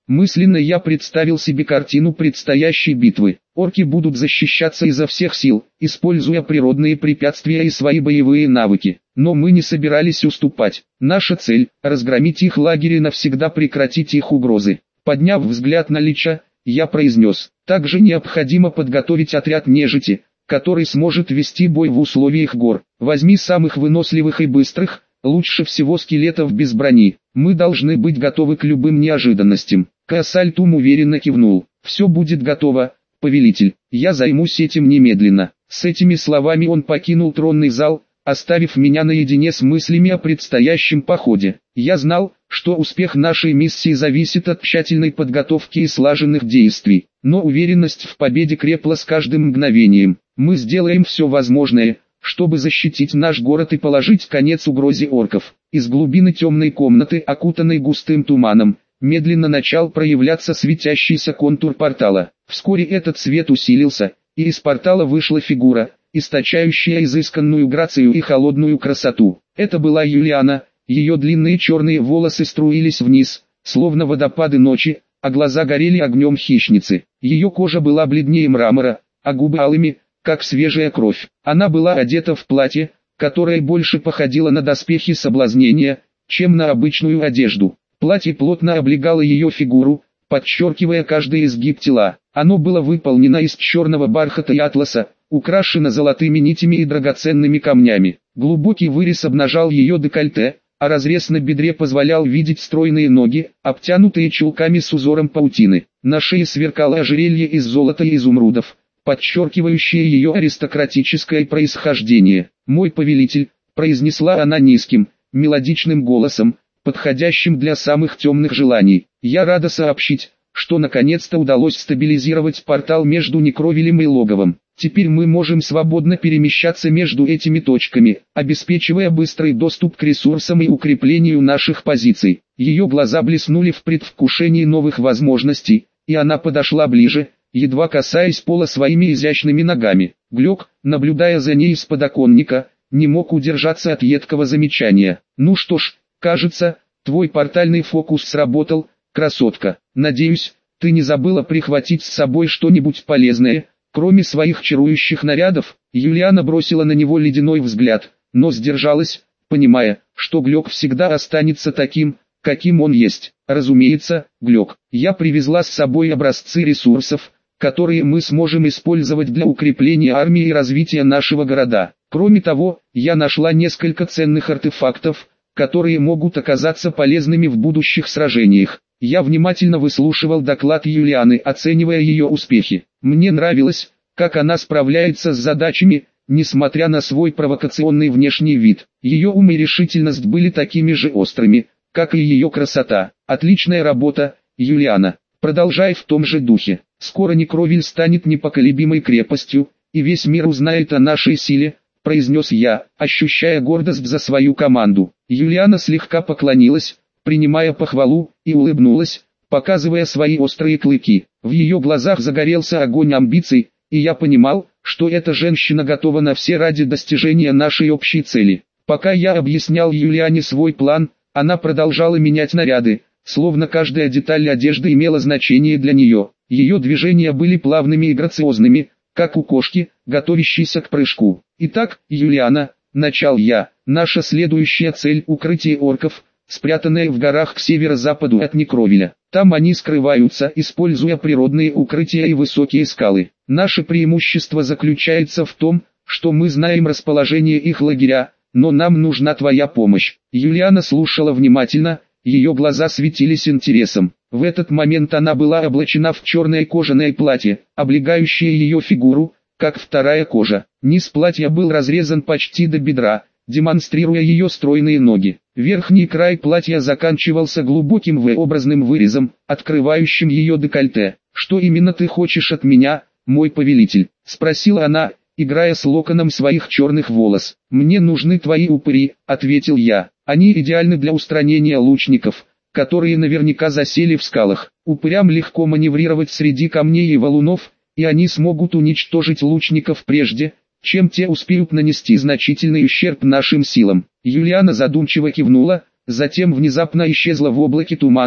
Мысленно я представил себе картину предстоящей битвы. Орки будут защищаться изо всех сил, используя природные препятствия и свои боевые навыки. Но мы не собирались уступать. Наша цель – разгромить их лагерь и навсегда прекратить их угрозы. Подняв взгляд на Лича, я произнес: также необходимо подготовить отряд нежити, который сможет вести бой в условиях гор. Возьми самых выносливых и быстрых, лучше всего скелетов без брони. Мы должны быть готовы к любым неожиданностям. Каасальтум уверенно кивнул. Все будет готово, повелитель. Я займусь этим немедленно. С этими словами он покинул тронный зал, оставив меня наедине с мыслями о предстоящем походе. Я знал, что успех нашей миссии зависит от тщательной подготовки и слаженных действий, но уверенность в победе крепла с каждым мгновением. Мы сделаем все возможное, чтобы защитить наш город и положить конец угрозе орков. Из глубины темной комнаты, окутанной густым туманом, медленно начал проявляться светящийся контур портала. Вскоре этот свет усилился, и из портала вышла фигура, источающая изысканную грацию и холодную красоту. Это была Юлиана, ее длинные черные волосы струились вниз, словно водопады ночи, а глаза горели огнем хищницы. Ее кожа была бледнее мрамора, а губы алыми, как свежая кровь. Она была одета в платье, которое больше походило на доспехи соблазнения, чем на обычную одежду. Платье плотно облегало ее фигуру, подчеркивая каждый изгиб тела. Оно было выполнено из черного бархата и атласа, украшено золотыми нитями и драгоценными камнями. Глубокий вырез обнажал ее декольте, а разрез на бедре позволял видеть стройные ноги, обтянутые чулками с узором паутины. На шее сверкало ожерелье из золота и изумрудов, подчеркивающее ее аристократическое происхождение. «Мой повелитель», — произнесла она низким, мелодичным голосом, подходящим для самых темных желаний. «Я рада сообщить, что наконец-то удалось стабилизировать портал между Некровилем и Логовом. Теперь мы можем свободно перемещаться между этими точками, обеспечивая быстрый доступ к ресурсам и укреплению наших позиций». Ее глаза блеснули в предвкушении новых возможностей, и она подошла ближе, едва касаясь пола своими изящными ногами. Глёк, наблюдая за ней из подоконника, не мог удержаться от едкого замечания. «Ну что ж, кажется, твой портальный фокус сработал, красотка. Надеюсь, ты не забыла прихватить с собой что-нибудь полезное, кроме своих чарующих нарядов?» Юлиана бросила на него ледяной взгляд, но сдержалась, понимая, что Глёк всегда останется таким, каким он есть. «Разумеется, Глёк, я привезла с собой образцы ресурсов, которые мы сможем использовать для укрепления армии и развития нашего города. Кроме того, я нашла несколько ценных артефактов, которые могут оказаться полезными в будущих сражениях». Я внимательно выслушивал доклад Юлианы, оценивая ее успехи. Мне нравилось, как она справляется с задачами, несмотря на свой провокационный внешний вид. Ее ум и решительность были такими же острыми, как и ее красота. «Отличная работа, Юлиана. Продолжай в том же духе. Скоро Некровиль станет непоколебимой крепостью, и весь мир узнает о нашей силе», — произнес я, ощущая гордость за свою команду. Юлиана слегка поклонилась, принимая похвалу, и улыбнулась, показывая свои острые клыки. В ее глазах загорелся огонь амбиций, и я понимал, что эта женщина готова на все ради достижения нашей общей цели. Пока я объяснял Юлиане свой план, она продолжала менять наряды, словно каждая деталь одежды имела значение для нее. Ее движения были плавными и грациозными, как у кошки, готовящейся к прыжку. «Итак, Юлиана», — начал я, — «наша следующая цель — укрытие орков, спрятанные в горах к северо-западу от Некровиля. Там они скрываются, используя природные укрытия и высокие скалы. Наше преимущество заключается в том, что мы знаем расположение их лагеря, но нам нужна твоя помощь». Юлиана слушала внимательно, ее глаза светились интересом. В этот момент она была облачена в черное кожаное платье, облегающее ее фигуру, как вторая кожа. Низ платья был разрезан почти до бедра, демонстрируя ее стройные ноги. Верхний край платья заканчивался глубоким V-образным вырезом, открывающим ее декольте. «Что именно ты хочешь от меня, мой повелитель?» — спросила она, играя с локоном своих черных волос. «Мне нужны твои упыри», — ответил я. «Они идеальны для устранения лучников, которые наверняка засели в скалах. Упырям легко маневрировать среди камней и валунов, и они смогут уничтожить лучников прежде, чем те успеют нанести значительный ущерб нашим силам». Юлиана задумчиво кивнула, затем внезапно исчезла в облаке тумана,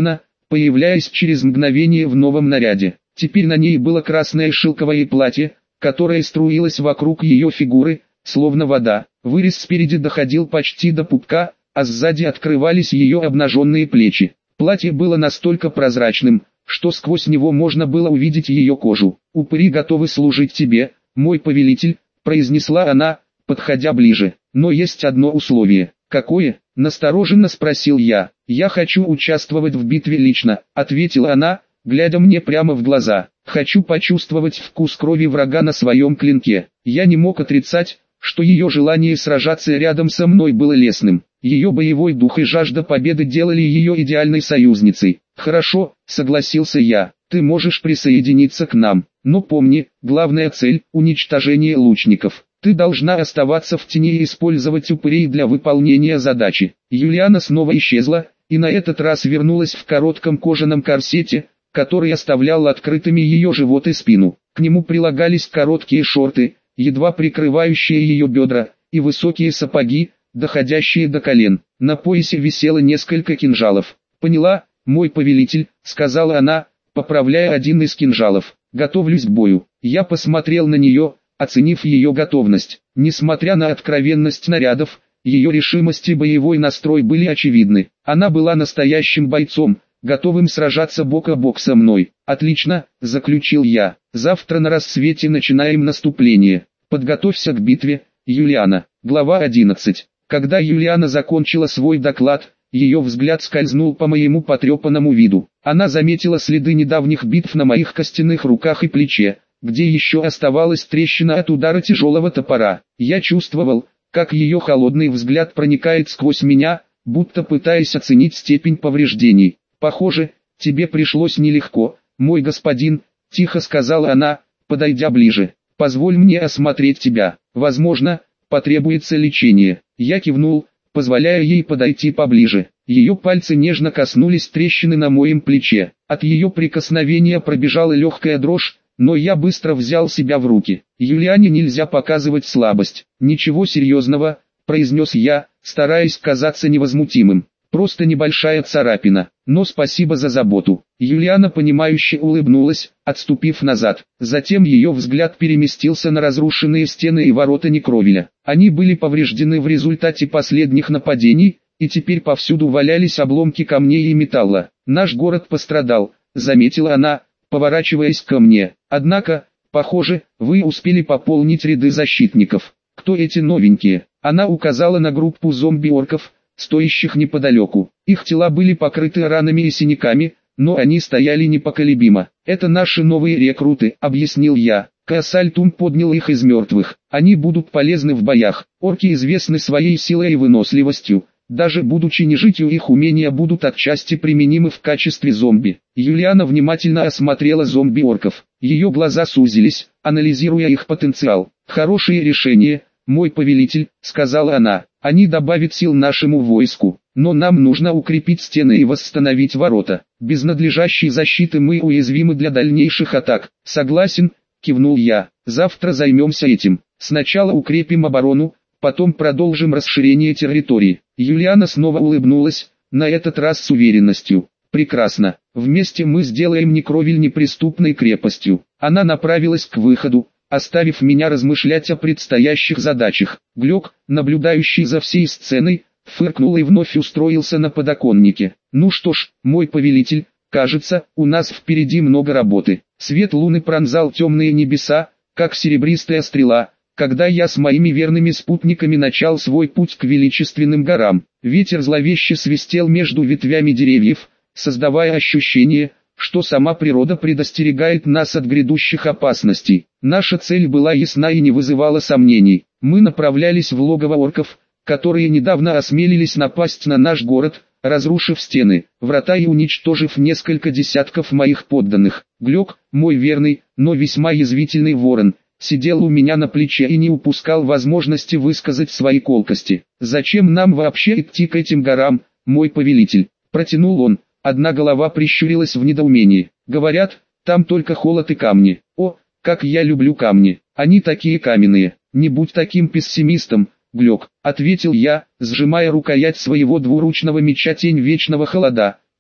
появляясь через мгновение в новом наряде. Теперь на ней было красное шелковое платье, которое струилось вокруг ее фигуры, словно вода. Вырез спереди доходил почти до пупка, а сзади открывались ее обнаженные плечи. Платье было настолько прозрачным, что сквозь него можно было увидеть ее кожу. «Упыри готовы служить тебе, мой повелитель», — произнесла она, подходя ближе. «Но есть одно условие». «Какое?» — настороженно спросил я. «Я хочу участвовать в битве лично», — ответила она, глядя мне прямо в глаза. «Хочу почувствовать вкус крови врага на своем клинке». Я не мог отрицать, что ее желание сражаться рядом со мной было лесным. Ее боевой дух и жажда победы делали ее идеальной союзницей. «Хорошо», — согласился я, — «ты можешь присоединиться к нам. Но помни, главная цель — уничтожение лучников. Ты должна оставаться в тени и использовать упырей для выполнения задачи». Юлиана снова исчезла, и на этот раз вернулась в коротком кожаном корсете, который оставлял открытыми ее живот и спину. К нему прилагались короткие шорты, едва прикрывающие ее бедра, и высокие сапоги, доходящие до колен. На поясе висело несколько кинжалов. «Поняла, мой повелитель», — сказала она, поправляя один из кинжалов. «Готовлюсь к бою». Я посмотрел на нее, оценив ее готовность. Несмотря на откровенность нарядов, ее решимость и боевой настрой были очевидны. Она была настоящим бойцом, готовым сражаться бок о бок со мной. «Отлично», — заключил я. «Завтра на рассвете начинаем наступление. Подготовься к битве, Юлиана». Глава одиннадцать. Когда Юлиана закончила свой доклад, ее взгляд скользнул по моему потрепанному виду. Она заметила следы недавних битв на моих костяных руках и плече, где еще оставалась трещина от удара тяжелого топора. Я чувствовал, как ее холодный взгляд проникает сквозь меня, будто пытаясь оценить степень повреждений. «Похоже, тебе пришлось нелегко, мой господин», — тихо сказала она, подойдя ближе. «Позволь мне осмотреть тебя. Возможно, потребуется лечение». Я кивнул, позволяя ей подойти поближе. Ее пальцы нежно коснулись трещины на моем плече. От ее прикосновения пробежала легкая дрожь, но я быстро взял себя в руки. «Юлиане нельзя показывать слабость». «Ничего серьезного», — произнес я, стараясь казаться невозмутимым. «Просто небольшая царапина, но спасибо за заботу». Юлиана понимающе улыбнулась, отступив назад. Затем ее взгляд переместился на разрушенные стены и ворота Некровеля. Они были повреждены в результате последних нападений, и теперь повсюду валялись обломки камней и металла. «Наш город пострадал», — заметила она, поворачиваясь ко мне. «Однако, похоже, вы успели пополнить ряды защитников. Кто эти новенькие?» Она указала на группу зомби-орков, стоящих неподалеку. Их тела были покрыты ранами и синяками, но они стояли непоколебимо. «Это наши новые рекруты», — объяснил я. Каасальтум поднял их из мертвых. «Они будут полезны в боях. Орки известны своей силой и выносливостью. Даже будучи нежитью, их умения будут отчасти применимы в качестве зомби». Юлиана внимательно осмотрела зомби-орков. Ее глаза сузились, анализируя их потенциал. «Хорошее решение, мой повелитель», — сказала она. «Они добавят сил нашему войску, но нам нужно укрепить стены и восстановить ворота. Без надлежащей защиты мы уязвимы для дальнейших атак». «Согласен», — кивнул я. «Завтра займемся этим. Сначала укрепим оборону, потом продолжим расширение территории». Юлиана снова улыбнулась, на этот раз с уверенностью. «Прекрасно. Вместе мы сделаем Некровель неприступной крепостью». Она направилась к выходу, оставив меня размышлять о предстоящих задачах. Глёк, наблюдающий за всей сценой, фыркнул и вновь устроился на подоконнике. «Ну что ж, мой повелитель, кажется, у нас впереди много работы». Свет луны пронзал темные небеса, как серебристая стрела, когда я с моими верными спутниками начал свой путь к величественным горам. Ветер зловеще свистел между ветвями деревьев, создавая ощущение, что сама природа предостерегает нас от грядущих опасностей. Наша цель была ясна и не вызывала сомнений. Мы направлялись в логово орков, которые недавно осмелились напасть на наш город, разрушив стены, врата и уничтожив несколько десятков моих подданных. Глёк, мой верный, но весьма язвительный ворон, сидел у меня на плече и не упускал возможности высказать свои колкости. «Зачем нам вообще идти к этим горам, мой повелитель?» – протянул он. Одна голова прищурилась в недоумении. «Говорят, там только холод и камни». «О, как я люблю камни, они такие каменные». «Не будь таким пессимистом, Глёк», — ответил я, сжимая рукоять своего двуручного меча Тень Вечного Холода,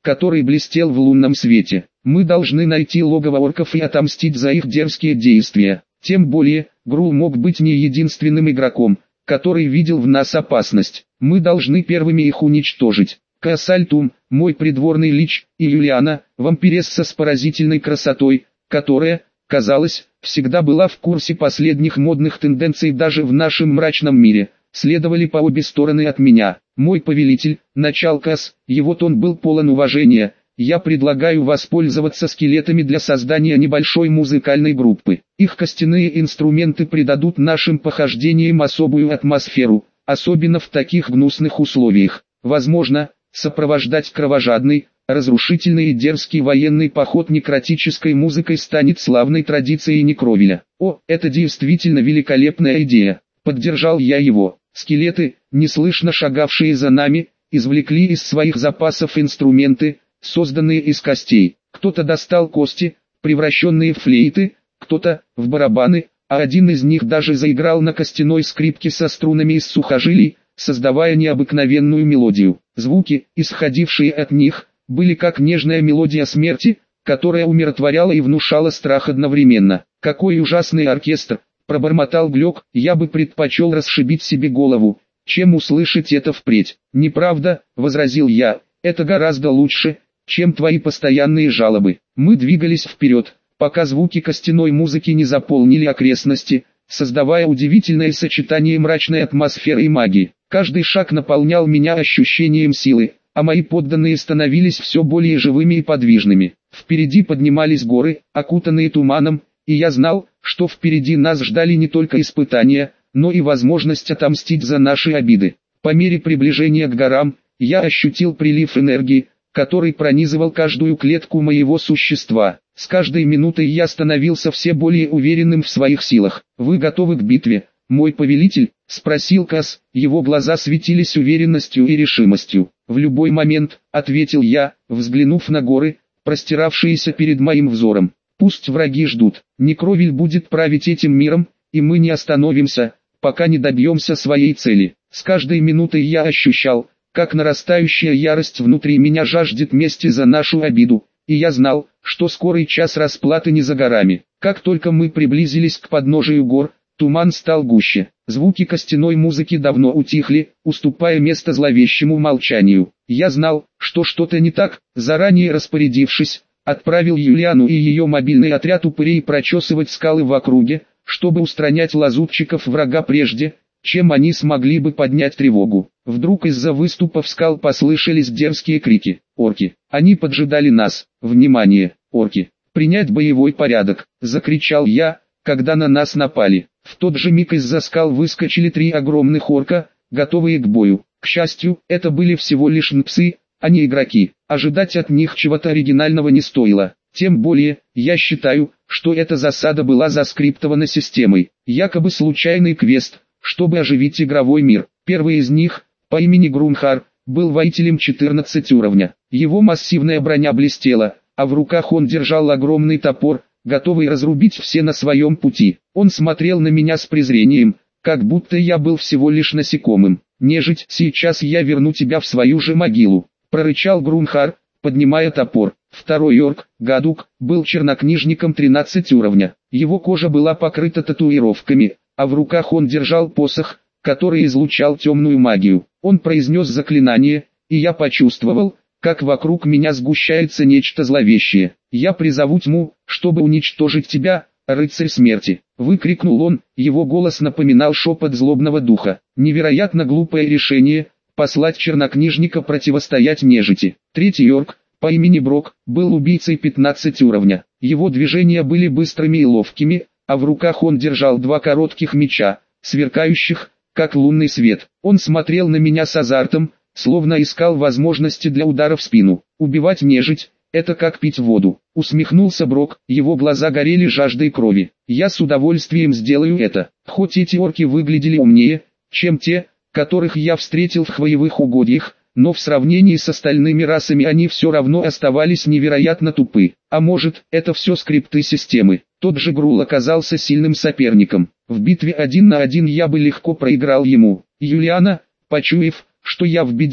который блестел в лунном свете. Мы должны найти логово орков и отомстить за их дерзкие действия. Тем более, Грул мог быть не единственным игроком, который видел в нас опасность. Мы должны первыми их уничтожить. Кассальтум, мой придворный лич, и Юлиана, вампиресса с поразительной красотой, которая, казалось, всегда была в курсе последних модных тенденций даже в нашем мрачном мире, следовали по обе стороны от меня. Мой повелитель, начал Касс, его тон был полон уважения. Я предлагаю воспользоваться скелетами для создания небольшой музыкальной группы. Их костяные инструменты придадут нашим похождениям особую атмосферу, особенно в таких гнусных условиях. Возможно, сопровождать кровожадный, разрушительный и дерзкий военный поход некротической музыкой станет славной традицией Некровиля. О, это действительно великолепная идея, поддержал я его. Скелеты, неслышно шагавшие за нами, извлекли из своих запасов инструменты, созданные из костей. Кто-то достал кости, превращенные в флейты, кто-то в барабаны, а один из них даже заиграл на костяной скрипке со струнами из сухожилий, создавая необыкновенную мелодию. Звуки, исходившие от них, были как нежная мелодия смерти, которая умиротворяла и внушала страх одновременно. «Какой ужасный оркестр!» – пробормотал Глёк. «Я бы предпочел расшибить себе голову, чем услышать это впредь». «Неправда», – возразил я, – «это гораздо лучше, чем твои постоянные жалобы». Мы двигались вперед, пока звуки костяной музыки не заполнили окрестности, создавая удивительное сочетание мрачной атмосферы и магии. Каждый шаг наполнял меня ощущением силы, а мои подданные становились все более живыми и подвижными. Впереди поднимались горы, окутанные туманом, и я знал, что впереди нас ждали не только испытания, но и возможность отомстить за наши обиды. По мере приближения к горам, я ощутил прилив энергии, который пронизывал каждую клетку моего существа. С каждой минутой я становился все более уверенным в своих силах. «Вы готовы к битве, мой повелитель?» – спросил Касс. Его глаза светились уверенностью и решимостью. «В любой момент», – ответил я, взглянув на горы, простиравшиеся перед моим взором. «Пусть враги ждут. Некровиль будет править этим миром, и мы не остановимся, пока не добьемся своей цели». С каждой минутой я ощущал, как нарастающая ярость внутри меня жаждет мести за нашу обиду, и я знал, что скорый час расплаты не за горами. Как только мы приблизились к подножию гор, туман стал гуще. Звуки костяной музыки давно утихли, уступая место зловещему молчанию. Я знал, что что-то не так, заранее распорядившись, отправил Юлиану и ее мобильный отряд упырей прочесывать скалы в округе, чтобы устранять лазутчиков врага прежде, чем они смогли бы поднять тревогу. Вдруг из-за выступов скал послышались дерзкие крики. «Орки! Они поджидали нас! Внимание, орки! Принять боевой порядок!» – закричал я, когда на нас напали. В тот же миг из-за скал выскочили три огромных орка, готовые к бою. К счастью, это были всего лишь нпсы, а не игроки. Ожидать от них чего-то оригинального не стоило. Тем более, я считаю, что эта засада была заскриптована системой. Якобы случайный квест, чтобы оживить игровой мир. Первый из них, по имени Грунхар, был воителем четырнадцатого уровня. Его массивная броня блестела, а в руках он держал огромный топор, готовый разрубить все на своем пути. Он смотрел на меня с презрением, как будто я был всего лишь насекомым. «Нежить, сейчас я верну тебя в свою же могилу», — прорычал Грунхар, поднимая топор. Второй орк, Гадук, был чернокнижником тринадцатого уровня. Его кожа была покрыта татуировками, а в руках он держал посох, который излучал темную магию. Он произнес заклинание, и я почувствовал, как вокруг меня сгущается нечто зловещее. «Я призову тьму, чтобы уничтожить тебя, рыцарь смерти!» — выкрикнул он, его голос напоминал шепот злобного духа. Невероятно глупое решение — послать чернокнижника противостоять нежити. Третий орк, по имени Брок, был убийцей пятнадцатого уровня. Его движения были быстрыми и ловкими, а в руках он держал два коротких меча, сверкающих, как лунный свет. Он смотрел на меня с азартом, словно искал возможности для удара в спину. «Убивать нежить — это как пить воду», — усмехнулся Брок, его глаза горели жаждой крови. «Я с удовольствием сделаю это». Хоть эти орки выглядели умнее, чем те, которых я встретил в хвоевых угодьях, но в сравнении с остальными расами они все равно оставались невероятно тупы. А может, это все скрипты системы. Тот же Грул оказался сильным соперником. В битве один на один я бы легко проиграл ему. Юлиана, почуяв, что я в беде,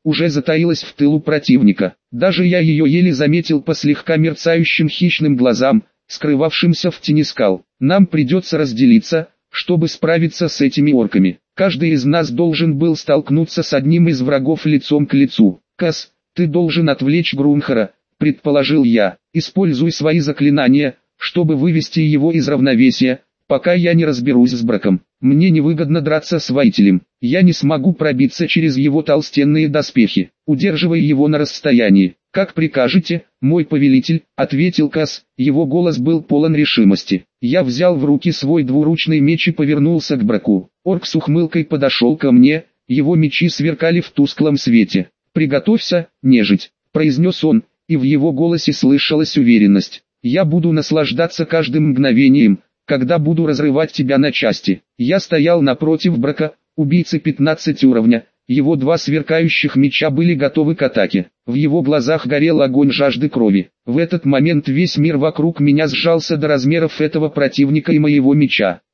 уже затаилась в тылу противника. Даже я ее еле заметил по слегка мерцающим хищным глазам, скрывавшимся в тени скал. Нам придется разделиться, чтобы справиться с этими орками. Каждый из нас должен был столкнуться с одним из врагов лицом к лицу. Кас, ты должен отвлечь Грунхара, предположил я. Используй свои заклинания, чтобы вывести его из равновесия, пока я не разберусь с Браком. Мне невыгодно драться с воителем. Я не смогу пробиться через его толстенные доспехи. Удерживай его на расстоянии. Как прикажете, мой повелитель, ответил Кас. Его голос был полон решимости. Я взял в руки свой двуручный меч и повернулся к Браку. Орк с ухмылкой подошел ко мне, его мечи сверкали в тусклом свете. «Приготовься, нежить», — произнес он, и в его голосе слышалась уверенность. «Я буду наслаждаться каждым мгновением, когда буду разрывать тебя на части». Я стоял напротив Брака, убийцы пятнадцать уровня, его два сверкающих меча были готовы к атаке. В его глазах горел огонь жажды крови. В этот момент весь мир вокруг меня сжался до размеров этого противника и моего меча.